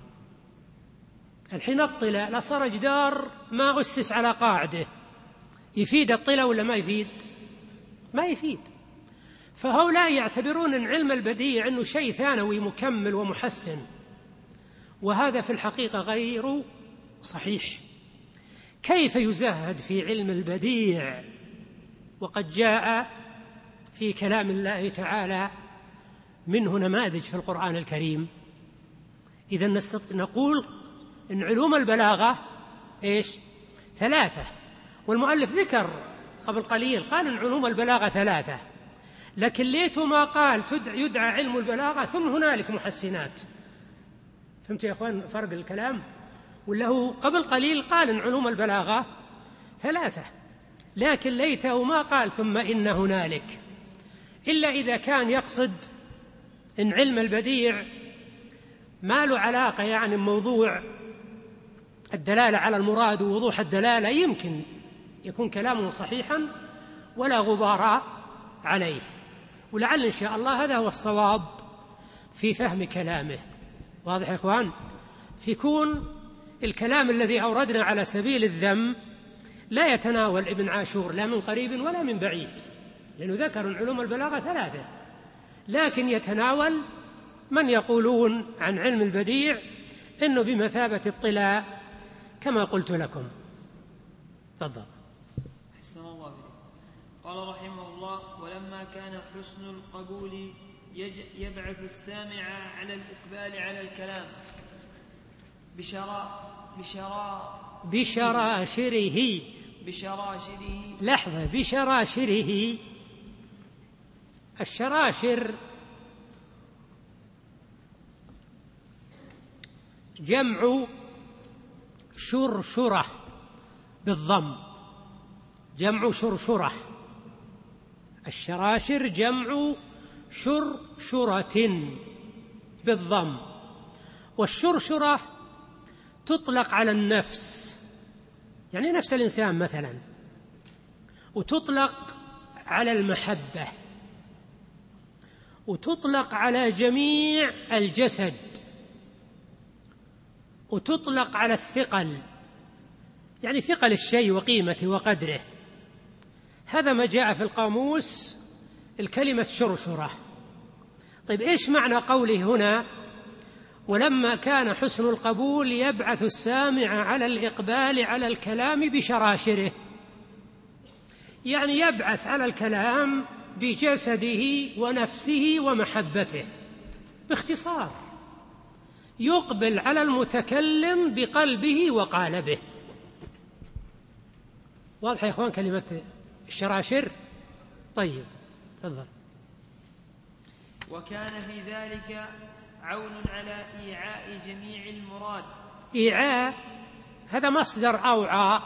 الحين الطلاء لا صار جدار ما أسس على قاعدة، يفيد الطلاء ولا ما يفيد؟ ما يفيد. فهؤلاء يعتبرون أن علم البديع أنه شيء ثانوي مكمل ومحسن، وهذا في الحقيقة غير صحيح. كيف يزهد في علم البديع وقد جاء في كلام الله تعالى منه نماذج في القرآن الكريم؟ إذن نقول إن علوم البلاغة إيش؟ ثلاثة. والمؤلف ذكر قبل قليل قال إن علوم البلاغة ثلاثة، لكن ليته ما قال يدعى علم البلاغة ثم هنالك محسنات. فهمت يا أخوان فرق الكلام؟ وله قبل قليل قال إن علوم البلاغة ثلاثة، لكن ليته ما قال ثم إن هنالك، إلا إذا كان يقصد إن علم البديع ما له علاقة يعني موضوع الدلالة على المراد ووضوح الدلالة، يمكن يكون كلامه صحيحا ولا غبار عليه. ولعل إن شاء الله هذا هو الصواب في فهم كلامه. واضح يا إخوان؟ فيكون الكلام الذي أوردنا على سبيل الذم لا يتناول ابن عاشور لا من قريب ولا من بعيد، لأنه ذكر علوم البلاغة ثلاثة، لكن يتناول من يقولون عن علم البديع إنه بمثابة الطلاء كما قلت لكم. تفضل. أحسن الله إليك. قال رحمه الله: ولما كان حسن القبول يبعث السامع على الإقبال على الكلام بشرا بشرا بشراشره بشراشره لحظة بشراشره. الشراشر جمع شرشرة بالضم، جمع شرشرة. الشراشر جمع شرشرة بالضم. والشرشرة تطلق على النفس، يعني نفس الإنسان مثلا، وتطلق على المحبة، وتطلق على جميع الجسد، وتطلق على الثقل، يعني ثقل الشيء وقيمته وقدره. هذا ما جاء في القاموس الكلمة شرشرة. طيب إيش معنى قوله هنا ولما كان حسن القبول يبعث السامع على الإقبال على الكلام بشراشره؟ يعني يبعث على الكلام بجسده ونفسه ومحبته. باختصار يقبل على المتكلم بقلبه وقالبه. واضح يا إخوان كلمة الشراشر؟ طيب تفضل. وكان في ذلك عون على إيعاء جميع المراد. إيعاء هذا مصدر أوعى،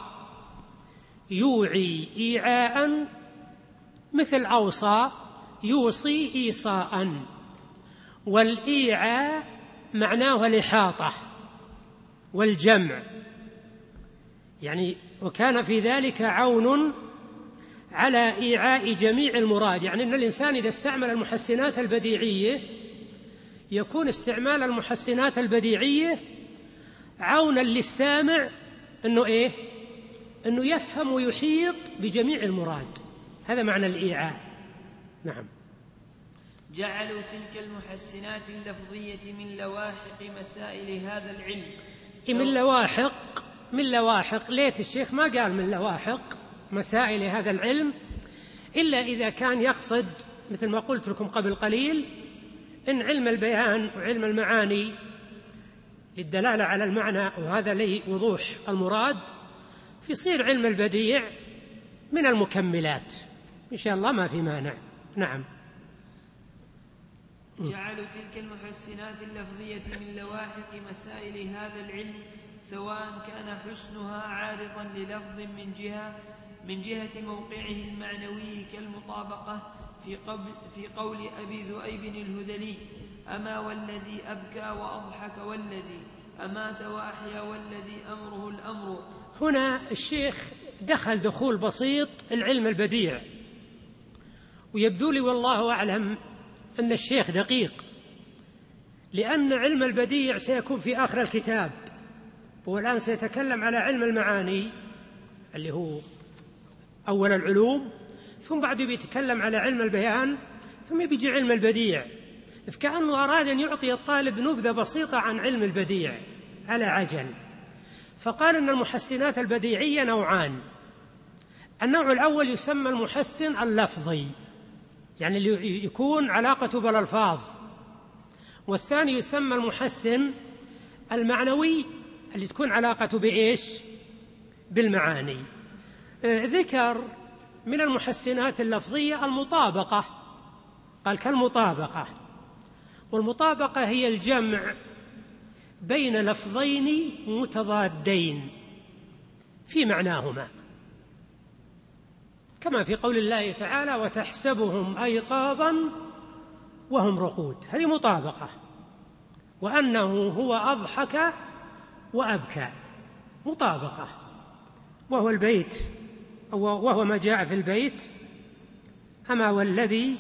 يوعي إيعاء، مثل أوصى يوصي إيصاء، والإيعاء معناه الإحاطة والجمع. يعني وكان في ذلك عون على إيعاء جميع المراد، يعني أن الإنسان إذا استعمل المحسنات البديعية يكون استعمال المحسنات البديعية عونا للسامع أنه إيه؟ أنه يفهم ويحيط بجميع المراد. هذا معنى الإيعاء. نعم. جعلوا تلك المحسنات اللفظية من لواحق مسائل هذا العلم. من لواحق من لواحق ليت الشيخ ما قال من لواحق مسائل هذا العلم، إلا إذا كان يقصد مثل ما قلت لكم قبل قليل إن علم البيان وعلم المعاني للدلالة على المعنى وهذا لي وضوح المراد، فيصير علم البديع من المكملات إن شاء الله، ما في مانع. نعم. جعلوا تلك المحسنات اللفظية من لواحق مسائل هذا العلم، سواء كان حسنها عارضا للفظ من جهة من جهة موقعه المعنوي كالمطابقة في, قبل في قول أبي ذؤيب الهذلي: أما والذي أبكى وأضحك والذي أمات وأحيا والذي أمره الأمر. هنا الشيخ دخل دخول بسيط العلم البديع، ويبدو لي والله أعلم أن الشيخ دقيق، لأن علم البديع سيكون في آخر الكتاب، والآن سيتكلم على علم المعاني اللي هو أول العلوم، ثم بعده بيتكلم على علم البيان، ثم بيجي علم البديع. فكأنه أراد أن يعطي الطالب نبذة بسيطة عن علم البديع على عجل، فقال أن المحسنات البديعية نوعان. النوع الأول يسمى المحسن اللفظي، يعني اللي يكون علاقته بالألفاظ، والثاني يسمى المحسن المعنوي اللي تكون علاقته بإيش؟ بالمعاني. ذكر من المحسنات اللفظية المطابقة، قال كالمطابقة، والمطابقة هي الجمع بين لفظين متضادين في معناهما، كما في قول الله تعالى: وتحسبهم أيقاظا وهم رقود. هذه مطابقة. وأنه هو أضحك وأبكى، مطابقة، وهو البيت وهو ما جاء في البيت: أما والذي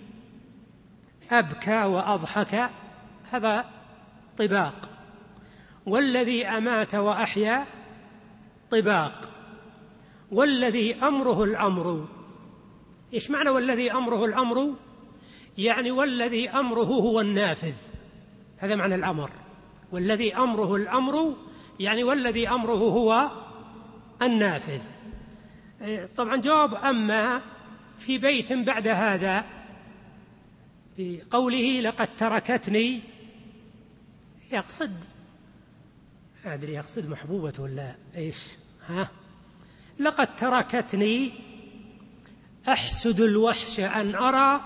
أبكى وأضحك، هذا طباق. والذي أمات وأحيا طباق. والذي أمره الأمر. إيش معنى والذي أمره الأمر؟ يعني والذي أمره هو النافذ، هذا معنى الأمر. والذي أمره الأمر يعني والذي أمره هو النافذ. طبعا جواب أما في بيت بعد هذا بقوله: لقد تركتني، يقصد أدري يقصد محبوبة ولا إيش؟ ها لقد تركتني أحسد الوحش أن أرى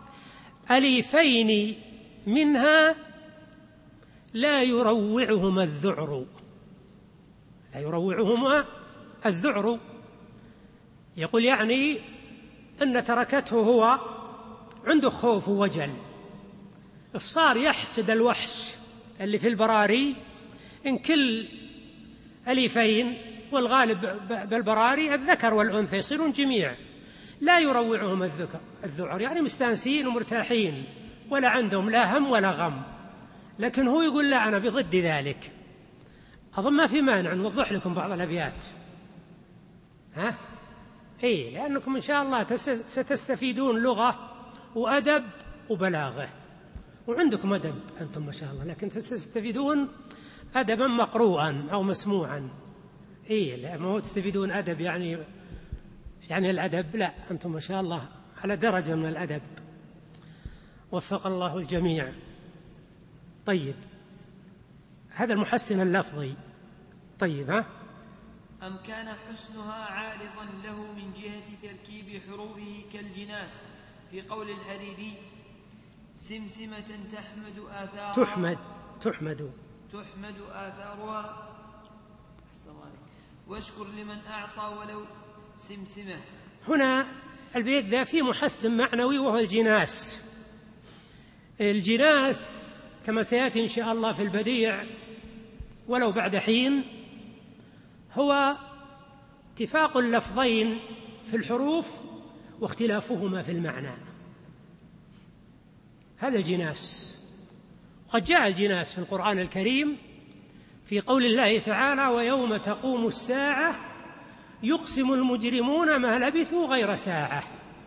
أليفين منها لا يروعهما الذعر. لا يروعهما الذعر، يقول يعني أن تركته هو عنده خوف ووجل، فصار يحسد الوحش اللي في البراري، إن كل أليفين، والغالب بالبراري الذكر والأنثى يصيرون جميع، لا يروعهم الذكر الذعر، يعني مستانسين ومرتاحين ولا عندهم لا هم ولا غم. لكن هو يقول لا، أنا بضد ذلك. أظن ما في مانع نوضح لكم بعض الأبيات، ها إيه، لأنكم إن شاء الله ستستفيدون لغة وأدب وبلاغة، وعندكم أدب أنتم ما شاء الله، لكن ستستفيدون أدبا مقروءا أو مسموعا. إيه، لا ما هو تستفيدون أدب يعني يعني الأدب، لا، أنتم ما شاء الله على درجة من الأدب، وفق الله الجميع. طيب، هذا المحسن اللفظي. طيب، ها؟ أم كان حسنها عارضا له من جهة تركيب حروفه كالجناس في قول الحريري: سمسمة تحمد آثارها تحمد تحمد تحمد آثارها واشكر لمن أعطى ولو سمسمة. هنا البيت ذا فيه محسن معنوي وهو الجناس. الجناس كما سيأتي إن شاء الله في البديع ولو بعد حين هو اتفاق اللفظين في الحروف واختلافهما في المعنى، هذا الجناس. وقد جاء الجناس في القرآن الكريم في قول الله تعالى: ويوم تقوم الساعة يقسم المجرمون ما لبثوا غير ساعة.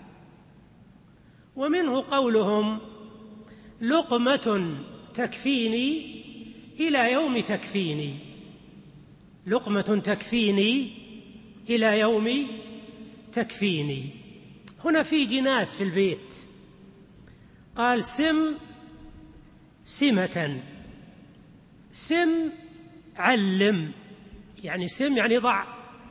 ومنه قولهم: لقمة تكفيني إلى يوم تكفيني، لقمة تكفيني إلى يوم تكفيني. هنا في جناس في البيت، قال: سم سمة. سم علم، يعني سم يعني ضع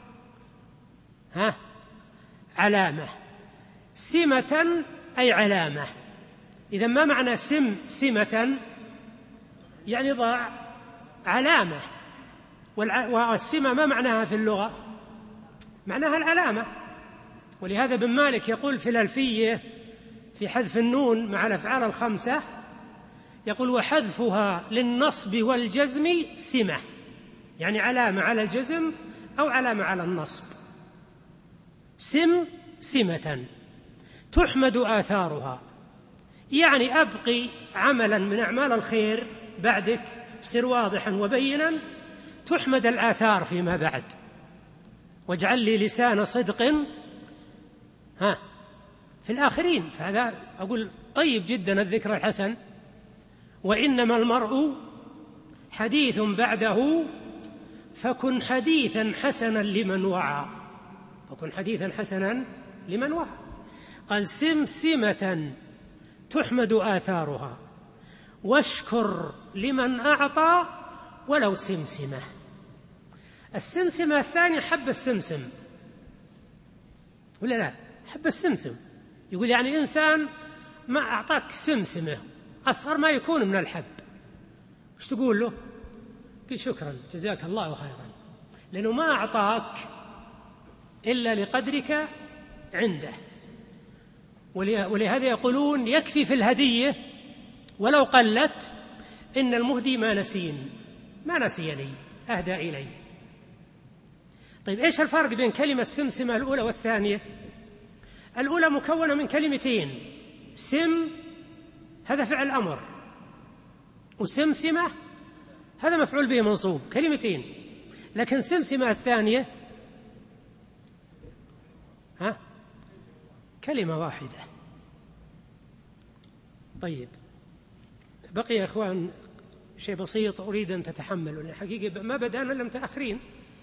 ها علامة، سمة أي علامة. إذا ما معنى سم سمة؟ يعني ضع علامة. والسمة ما معناها في اللغة؟ معناها العلامة. ولهذا ابن مالك يقول في الألفية في حذف النون مع الأفعال الخمسة، يقول: وحذفها للنصب والجزم سمة، يعني علامة على الجزم أو علامة على النصب. سم سمة تحمد آثارها، يعني أبقي عملا من أعمال الخير بعدك، سر واضحا وبينا، تحمد الآثار فيما بعد، واجعل لي لسان صدق ها في الآخرين. فهذا أقول طيب جدا الذكر الحسن. وإنما المرء حديث بعده فكن حديثا حسنا لمن وعى، فكن حديثا حسنا لمن وعى. قال: سمسمة تحمد آثارها واشكر لمن أعطى ولو سمسمة. السمسمة الثانية حب السمسم، ولا لا؟ حب السمسم. يقول يعني إنسان ما أعطاك سمسمة أصغر ما يكون من الحب، وش تقول له؟ قل شكرا جزاك الله خيرا، لأنه ما أعطاك إلا لقدرك عنده. ولهذا يقولون يكفي في الهدية ولو قلت إن المهدي ما نسين ما نسيني أهدى إلي. طيب، إيش الفرق بين كلمة سمسمة الأولى والثانية؟ الأولى مكونة من كلمتين، سم هذا فعل أمر، وسمسمة هذا مفعول به منصوب، كلمتين. لكن سمسمة الثانية ها كلمة واحدة. طيب، بقي يا إخوان شيء بسيط أريد أن تتحملوا، لأن حقيقة ما بدأنا إلا متأخرين،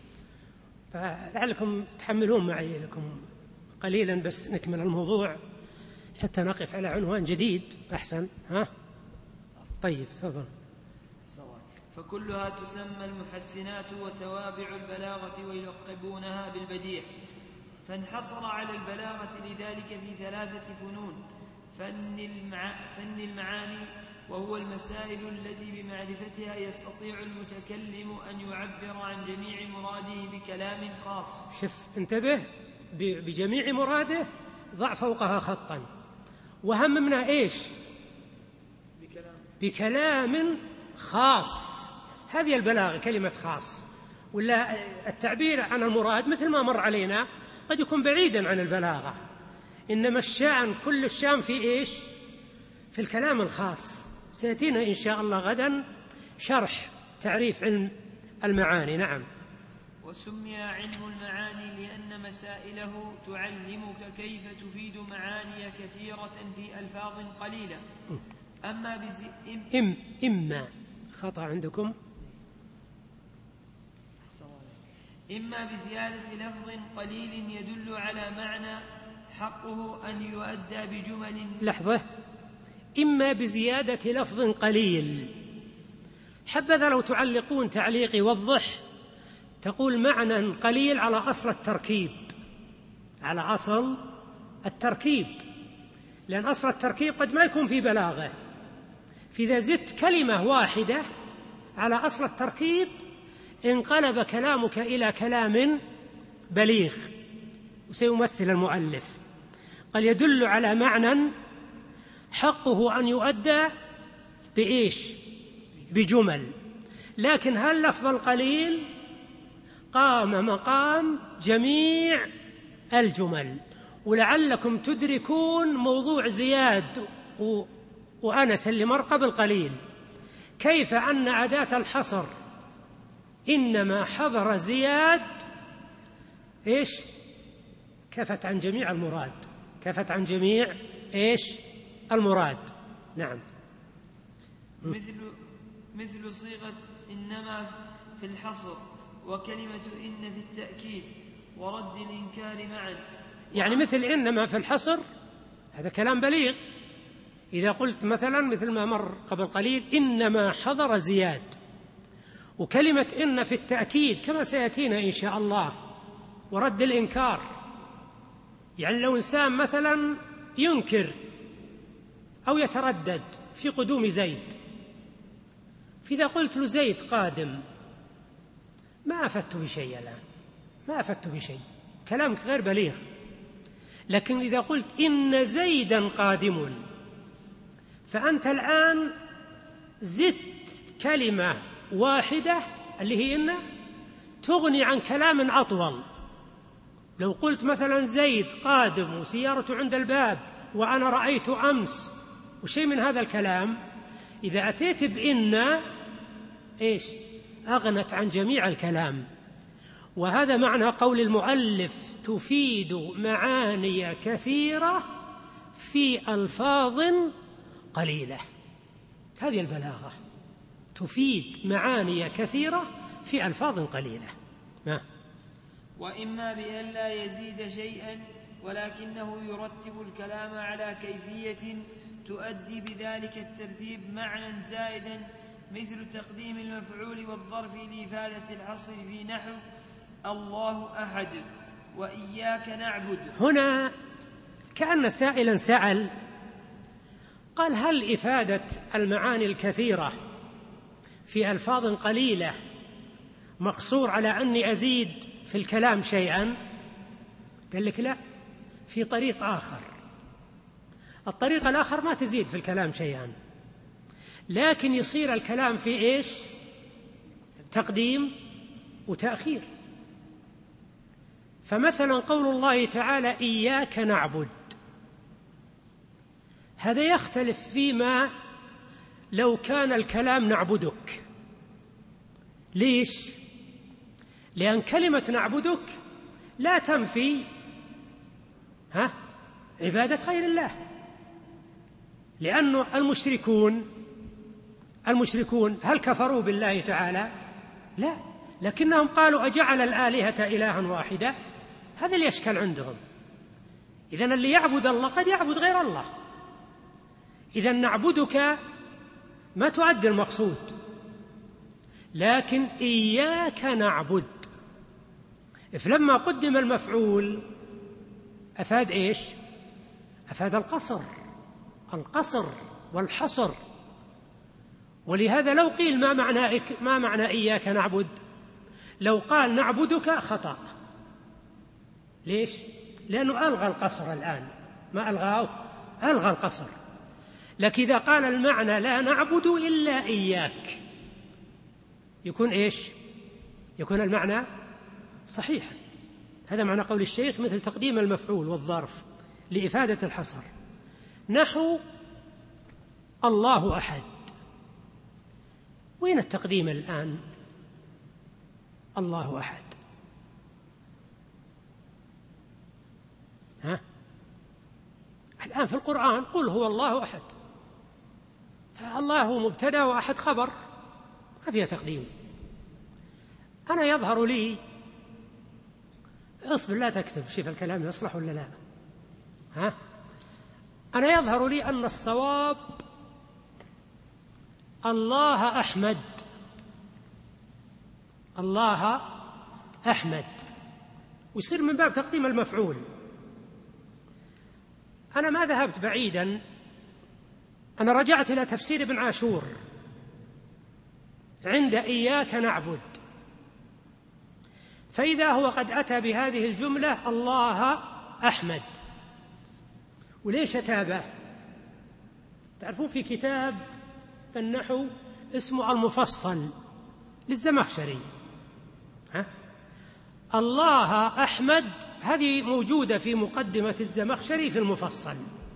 فلعلكم تحملون معي لكم قليلا بس نكمل الموضوع حتى نقف على عنوان جديد أحسن. ها طيب تفضل. فكلها تسمى المحسنات وتوابع البلاغة ويلقبونها بالبديع. فانحصر على البلاغة لذلك في ثلاثة فنون: فن, المع... فن المعاني، وهو المسائل التي بمعرفتها يستطيع المتكلم أن يعبر عن جميع مراده بكلام خاص. شف انتبه، بجميع مراده ضع فوقها خطا، وهممنا إيش؟ بكلام, بكلام خاص. هذه البلاغة كلمة خاص، ولا التعبير عن المراد مثل ما مر علينا قد يكون بعيدا عن البلاغة، إنما الشأن كل الشأن في إيش؟ في الكلام الخاص. سيأتينا إن شاء الله غدا شرح تعريف علم المعاني. نعم. وسمي علم المعاني لأن مسائله تعلمك كيف تفيد معاني كثيرة في ألفاظ قليلة. أما بزي... إم... إما خطأ عندكم، إما بزيادة لفظ قليل يدل على معنى حقه أن يؤدى بجمل. لحظة، إما بزيادة لفظ قليل، حبذا لو تعلقون تعليق يوضح، تقول معنى قليل على أصل التركيب، على أصل التركيب، لأن أصل التركيب قد ما يكون في بلاغة، فإذا زدت كلمة واحدة على أصل التركيب انقلب كلامك إلى كلام بليغ. وسيمثل المؤلف قال يدل على معنى حقه أن يؤدى بإيش؟ بجمل، لكن هل لفظ القليل قام مقام جميع الجمل. ولعلكم تدركون موضوع زياد و... وأنس اللي مر قبل قليل، كيف أن أداة الحصر إنما حضر زياد إيش؟ كفت عن جميع المراد، كفت عن جميع إيش؟ المراد. نعم. مثل مثل صيغة إنما في الحصر وكلمة إن في التأكيد ورد الإنكار معا. يعني مثل إنما في الحصر هذا كلام بليغ، إذا قلت مثلا مثل ما مر قبل قليل إنما حضر زياد، وكلمة إن في التأكيد كما سيأتينا إن شاء الله، ورد الإنكار، يعني لو إنسان مثلا ينكر أو يتردد في قدوم زيد، فإذا قلت له زيد قادم ما أفدت بشيء، الآن ما أفدت بشيء، كلامك غير بليغ. لكن إذا قلت إن زيدا قادم، فأنت الآن زدت كلمة واحدة اللي هي إن تغني عن كلام أطول. لو قلت مثلا زيد قادم وسيارته عند الباب وأنا رأيت أمس وشيء من هذا الكلام، إذا أتيت بإن إيش؟ أغنت عن جميع الكلام. وهذا معنى قول المؤلف تفيد معاني كثيرة في ألفاظ قليلة. هذه البلاغة، تفيد معاني كثيرة في ألفاظ قليلة. ما وإما بأن لا يزيد شيئا ولكنه يرتب الكلام على كيفية تؤدي بذلك الترتيب معنى زائدا، مثل تقديم المفعول والظرف لإفادة الحصر في نحو الله أحد وإياك نعبد. هنا كأن سائلا سأل قال هل إفادة المعاني الكثيرة في ألفاظ قليلة مقصور على أني أزيد في الكلام شيئا؟ قال لك لا، في طريق آخر. الطريق الآخر ما تزيد في الكلام شيئا، لكن يصير الكلام في إيش؟ تقديم وتأخير. فمثلا قول الله تعالى إياك نعبد، هذا يختلف فيما لو كان الكلام نعبدك. ليش؟ لأن كلمة نعبدك لا تنفي ها عبادة غير الله، لأن المشركون المشركون هل كفروا بالله تعالى؟ لا، لكنهم قالوا أجعل الآلهة إلها واحدة. هذا اللي يشكل عندهم. إذن اللي يعبد الله قد يعبد غير الله. إذن نعبدك ما تؤدي المقصود، لكن إياك نعبد، فلما قدم المفعول أفاد إيش؟ أفاد القصر، القصر والحصر. ولهذا لو قيل ما معنى ما معنى إياك نعبد، لو قال نعبدك خطأ. ليش؟ لأنه ألغى القصر الآن، ما ألغاه، ألغى القصر. لكن إذا قال المعنى لا نعبد إلا إياك، يكون إيش؟ يكون المعنى صحيحا. هذا معنى قول الشيخ مثل تقديم المفعول والظرف لإفادة الحصر. نحو الله أحد، وين التقديم الآن؟ الله أحد، ها؟ الآن في القرآن قل هو الله أحد، فالله مبتدأ وأحد خبر، ما فيها تقديم. أنا يظهر لي، اصبر لا تكتب، شوف الكلام يصلح ولا لا. ها؟ أنا يظهر لي أن الصواب الله أحمد، الله أحمد، ويصير من باب تقديم المفعول. أنا ما ذهبت بعيدا، أنا رجعت إلى تفسير ابن عاشور عند إياك نعبد، فإذا هو قد أتى بهذه الجملة الله أحمد. وليش أتابه؟ تعرفون في كتاب النحو اسمه المفصل للزمخشري، ها؟ الله أحمد هذه موجودة في مقدمة الزمخشري في المفصل.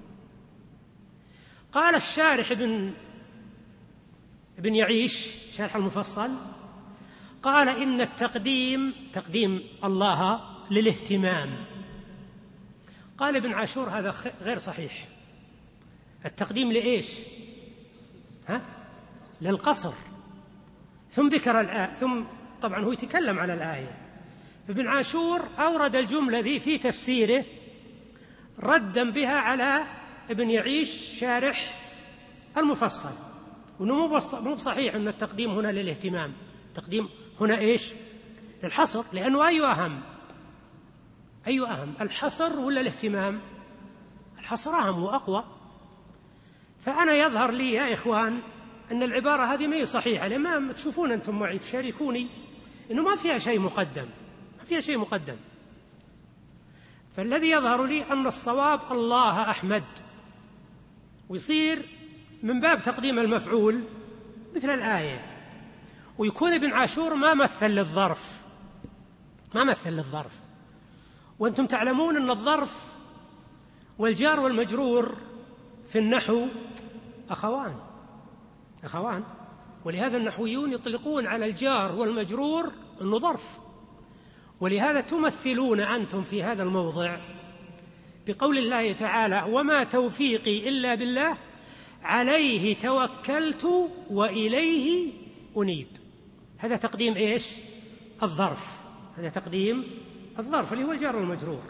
قال الشارح ابن ابن يعيش شارح المفصل، قال إن التقديم تقديم الله للاهتمام. قال ابن عاشور هذا غير صحيح. التقديم لإيش؟ ها؟ للقصر. ثم ذكر الآية، ثم طبعا هو يتكلم على الآية. ابن عاشور أورد الجملة ذي في تفسيره ردا بها على ابن يعيش شارح المفصل، وإنه مو صحيح أن التقديم هنا للاهتمام. التقديم هنا إيش؟ للحصر، لأنه أي أهم أي أهم الحصر ولا الاهتمام؟ الحصر أهم وأقوى. فأنا يظهر لي يا إخوان أن العبارة هذه ما هي صحيحة، لما تشوفون أنتم معي تشاركوني إنه ما فيها شيء مقدم، ما فيها شيء مقدم. فالذي يظهر لي أن الصواب الله أحمد، ويصير من باب تقديم المفعول مثل الآية، ويكون ابن عاشور ما مثل للظرف، ما مثل للظرف. وأنتم تعلمون أن الظرف والجار والمجرور في النحو أخوان أخوان ولهذا النحويون يطلقون على الجار والمجرور أنه ظرف. ولهذا تمثلون أنتم في هذا الموضع بقول الله تعالى وما توفيقي إلا بالله عليه توكلت وإليه أنيب. هذا تقديم إيش؟ الظرف. هذا تقديم الظرف اللي هو الجار والمجرور.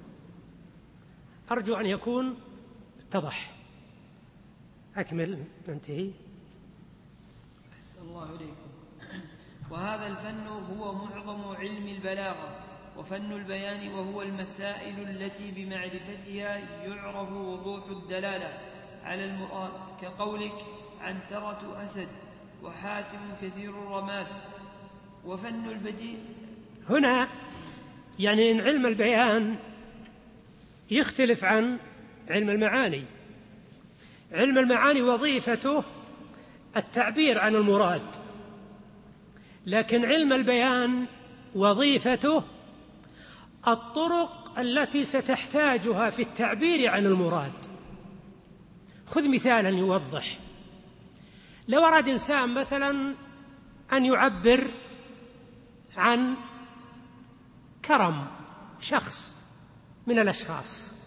أرجو أن يكون اتضح. أكمل ننتهي. أحسن الله إليكم. وهذا الفن هو معظم علم البلاغة، وفن البيان وهو المسائل التي بمعرفتها يعرف وضوح الدلالة على المراد، كقولك عنترة أسد وحاتم كثير الرماد. وفن البديع هنا يعني إن علم البيان يختلف عن علم المعاني. علم المعاني وظيفته التعبير عن المراد، لكن علم البيان وظيفته الطرق التي ستحتاجها في التعبير عن المراد. خذ مثالا يوضح. لو أراد إنسان مثلا أن يعبر عن كرم شخص من الأشخاص،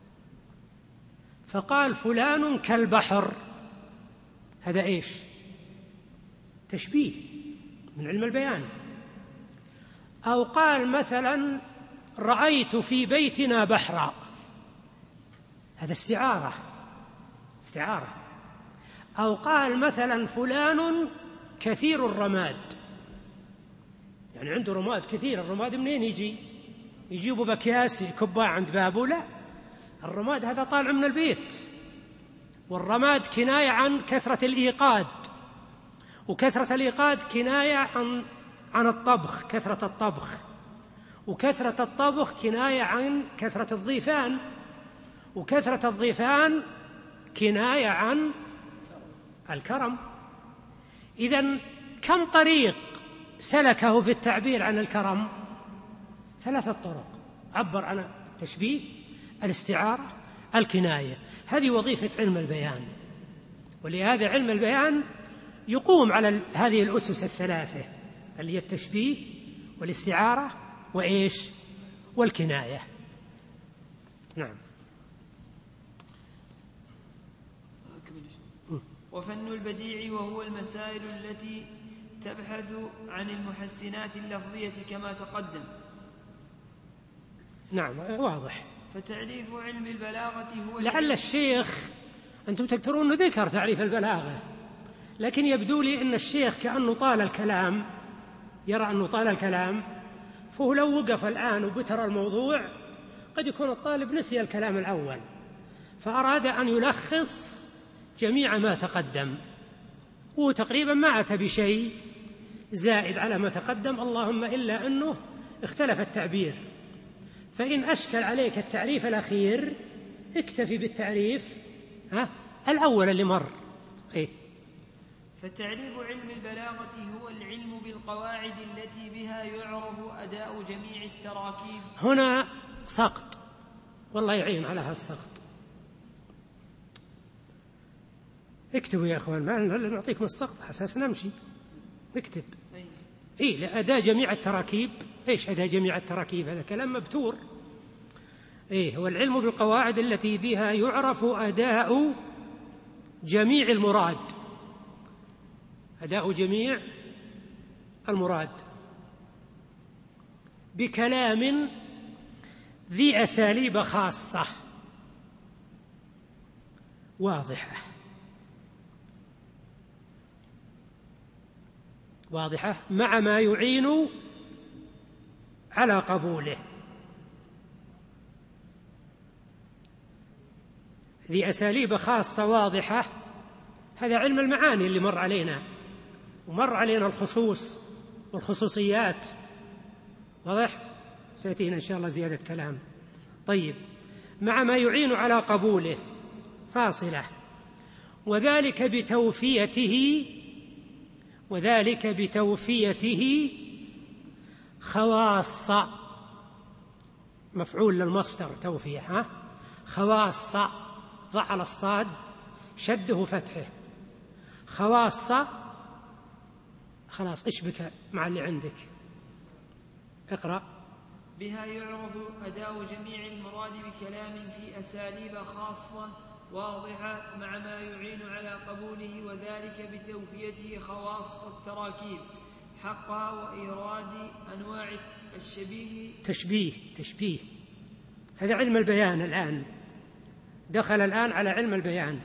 فقال فلان كالبحر، هذا إيش؟ تشبيه من علم البيان. أو قال مثلا رأيت في بيتنا بحرا، هذا استعارة استعارة. أو قال مثلا فلان كثير الرماد، يعني عنده رماد كثير. الرماد منين يجي؟ يجيبوا بأكياس يكبها عند بابه؟ لا، الرماد هذا طالع من البيت. والرماد كناية عن كثرة الإيقاد، وكثرة الإيقاد كناية عن عن الطبخ، كثرة الطبخ، وكثرة الطبخ كناية عن كثرة الضيفان، وكثرة الضيفان كناية عن الكرم. إذن كم طريق سلكه في التعبير عن الكرم؟ ثلاثة طرق. عبر عن التشبيه، الاستعارة، الكناية. هذه وظيفة علم البيان. ولهذا علم البيان يقوم على هذه الأسس الثلاثة اللي هي التشبيه والاستعارة وإيش؟ والكناية. نعم. وفن البديع وهو المسائل التي تبحث عن المحسنات اللفظية كما تقدم. نعم واضح. فتعريف علم البلاغة هو لعل الشيخ، أنتم تذكرون أنه ذكر تعريف البلاغة، لكن يبدو لي أن الشيخ كأنه طال الكلام، يرى أنه طال الكلام، فهو لو وقف الآن وبتر الموضوع قد يكون الطالب نسي الكلام الأول، فأراد أن يلخص جميع ما تقدم، هو تقريبا ما أتى بشيء زائد على ما تقدم، اللهم إلا أنه اختلف التعبير، فإن أشكل عليك التعريف الأخير اكتفي بالتعريف ها الأول اللي مر. إيه؟ فتعريف علم البلاغة هو العلم بالقواعد التي بها يعرف أداء جميع التراكيب. هنا سقط، والله يعين على هالسقط. اكتبوا يا أخوان، ما نعطيكم السقط حساس نمشي، اكتب. إيه لأداء جميع التراكيب. إيش أداء جميع التراكيب؟ هذا كلام مبتور. إيه هو العلم بالقواعد التي بها يعرف أداء جميع المراد، أداء جميع المراد بكلام ذي أساليب خاصة واضحة واضحة مع ما يعين على قبوله. ذي أساليب خاصة واضحة، هذا علم المعاني اللي مر علينا، ومر علينا الخصوص والخصوصيات، واضح؟ سيأتينا إن شاء الله زيادة كلام. طيب، مع ما يعين على قبوله فاصلة، وذلك بتوفيته وذلك بتوفيته خواص، مفعول للمصدر توفية، ها خواص، ضع على الصاد شده فتحه، خواص. خلاص إيش بك مع اللي عندك؟ اقرأ. بها يعرف أداء جميع المراد بكلام في أساليب خاصة واضحة مع ما يعين على قبوله، وذلك بتوفيته خواص التراكيب حقها وإيراد أنواع الشبيه تشبيه تشبيه هذا علم البيان. الآن دخل الآن على علم البيان.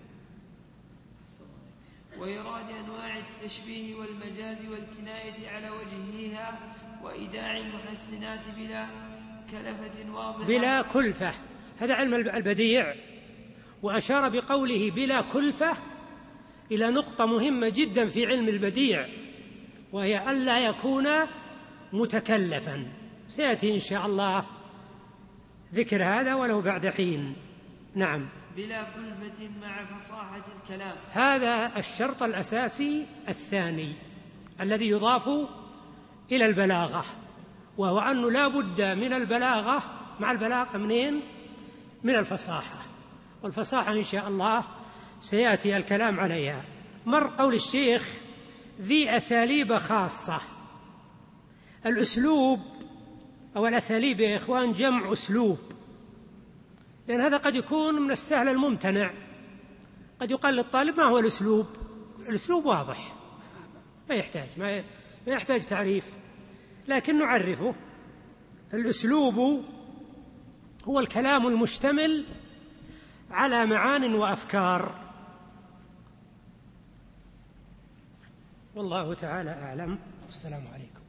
وإيراد أنواع التشبيه والمجاز والكناية على وجهها، وإيداع المحسنات بلا كلفة واضحة بلا كلفة، هذا علم البديع. وأشار بقوله بلا كلفة إلى نقطة مهمة جدا في علم البديع، وهي ألا يكون متكلفا. سيأتي إن شاء الله ذكر هذا ولو بعد حين. نعم. بلا كلفة مع فصاحة الكلام، هذا الشرط الأساسي الثاني الذي يضاف إلى البلاغة، وهو أنه لا بد من البلاغة، مع البلاغة منين؟ من الفصاحة، والفصاحة إن شاء الله سيأتي الكلام عليها. مر قول الشيخ ذي أساليب خاصة. الأسلوب أو الأساليب يا إخوان جمع أسلوب، لأن هذا قد يكون من السهل الممتنع. قد يقال للطالب ما هو الأسلوب؟ الأسلوب واضح، ما يحتاج ما يحتاج تعريف، لكن نعرفه. الأسلوب هو الكلام المشتمل على معان وأفكار. والله تعالى أعلم، والسلام عليكم.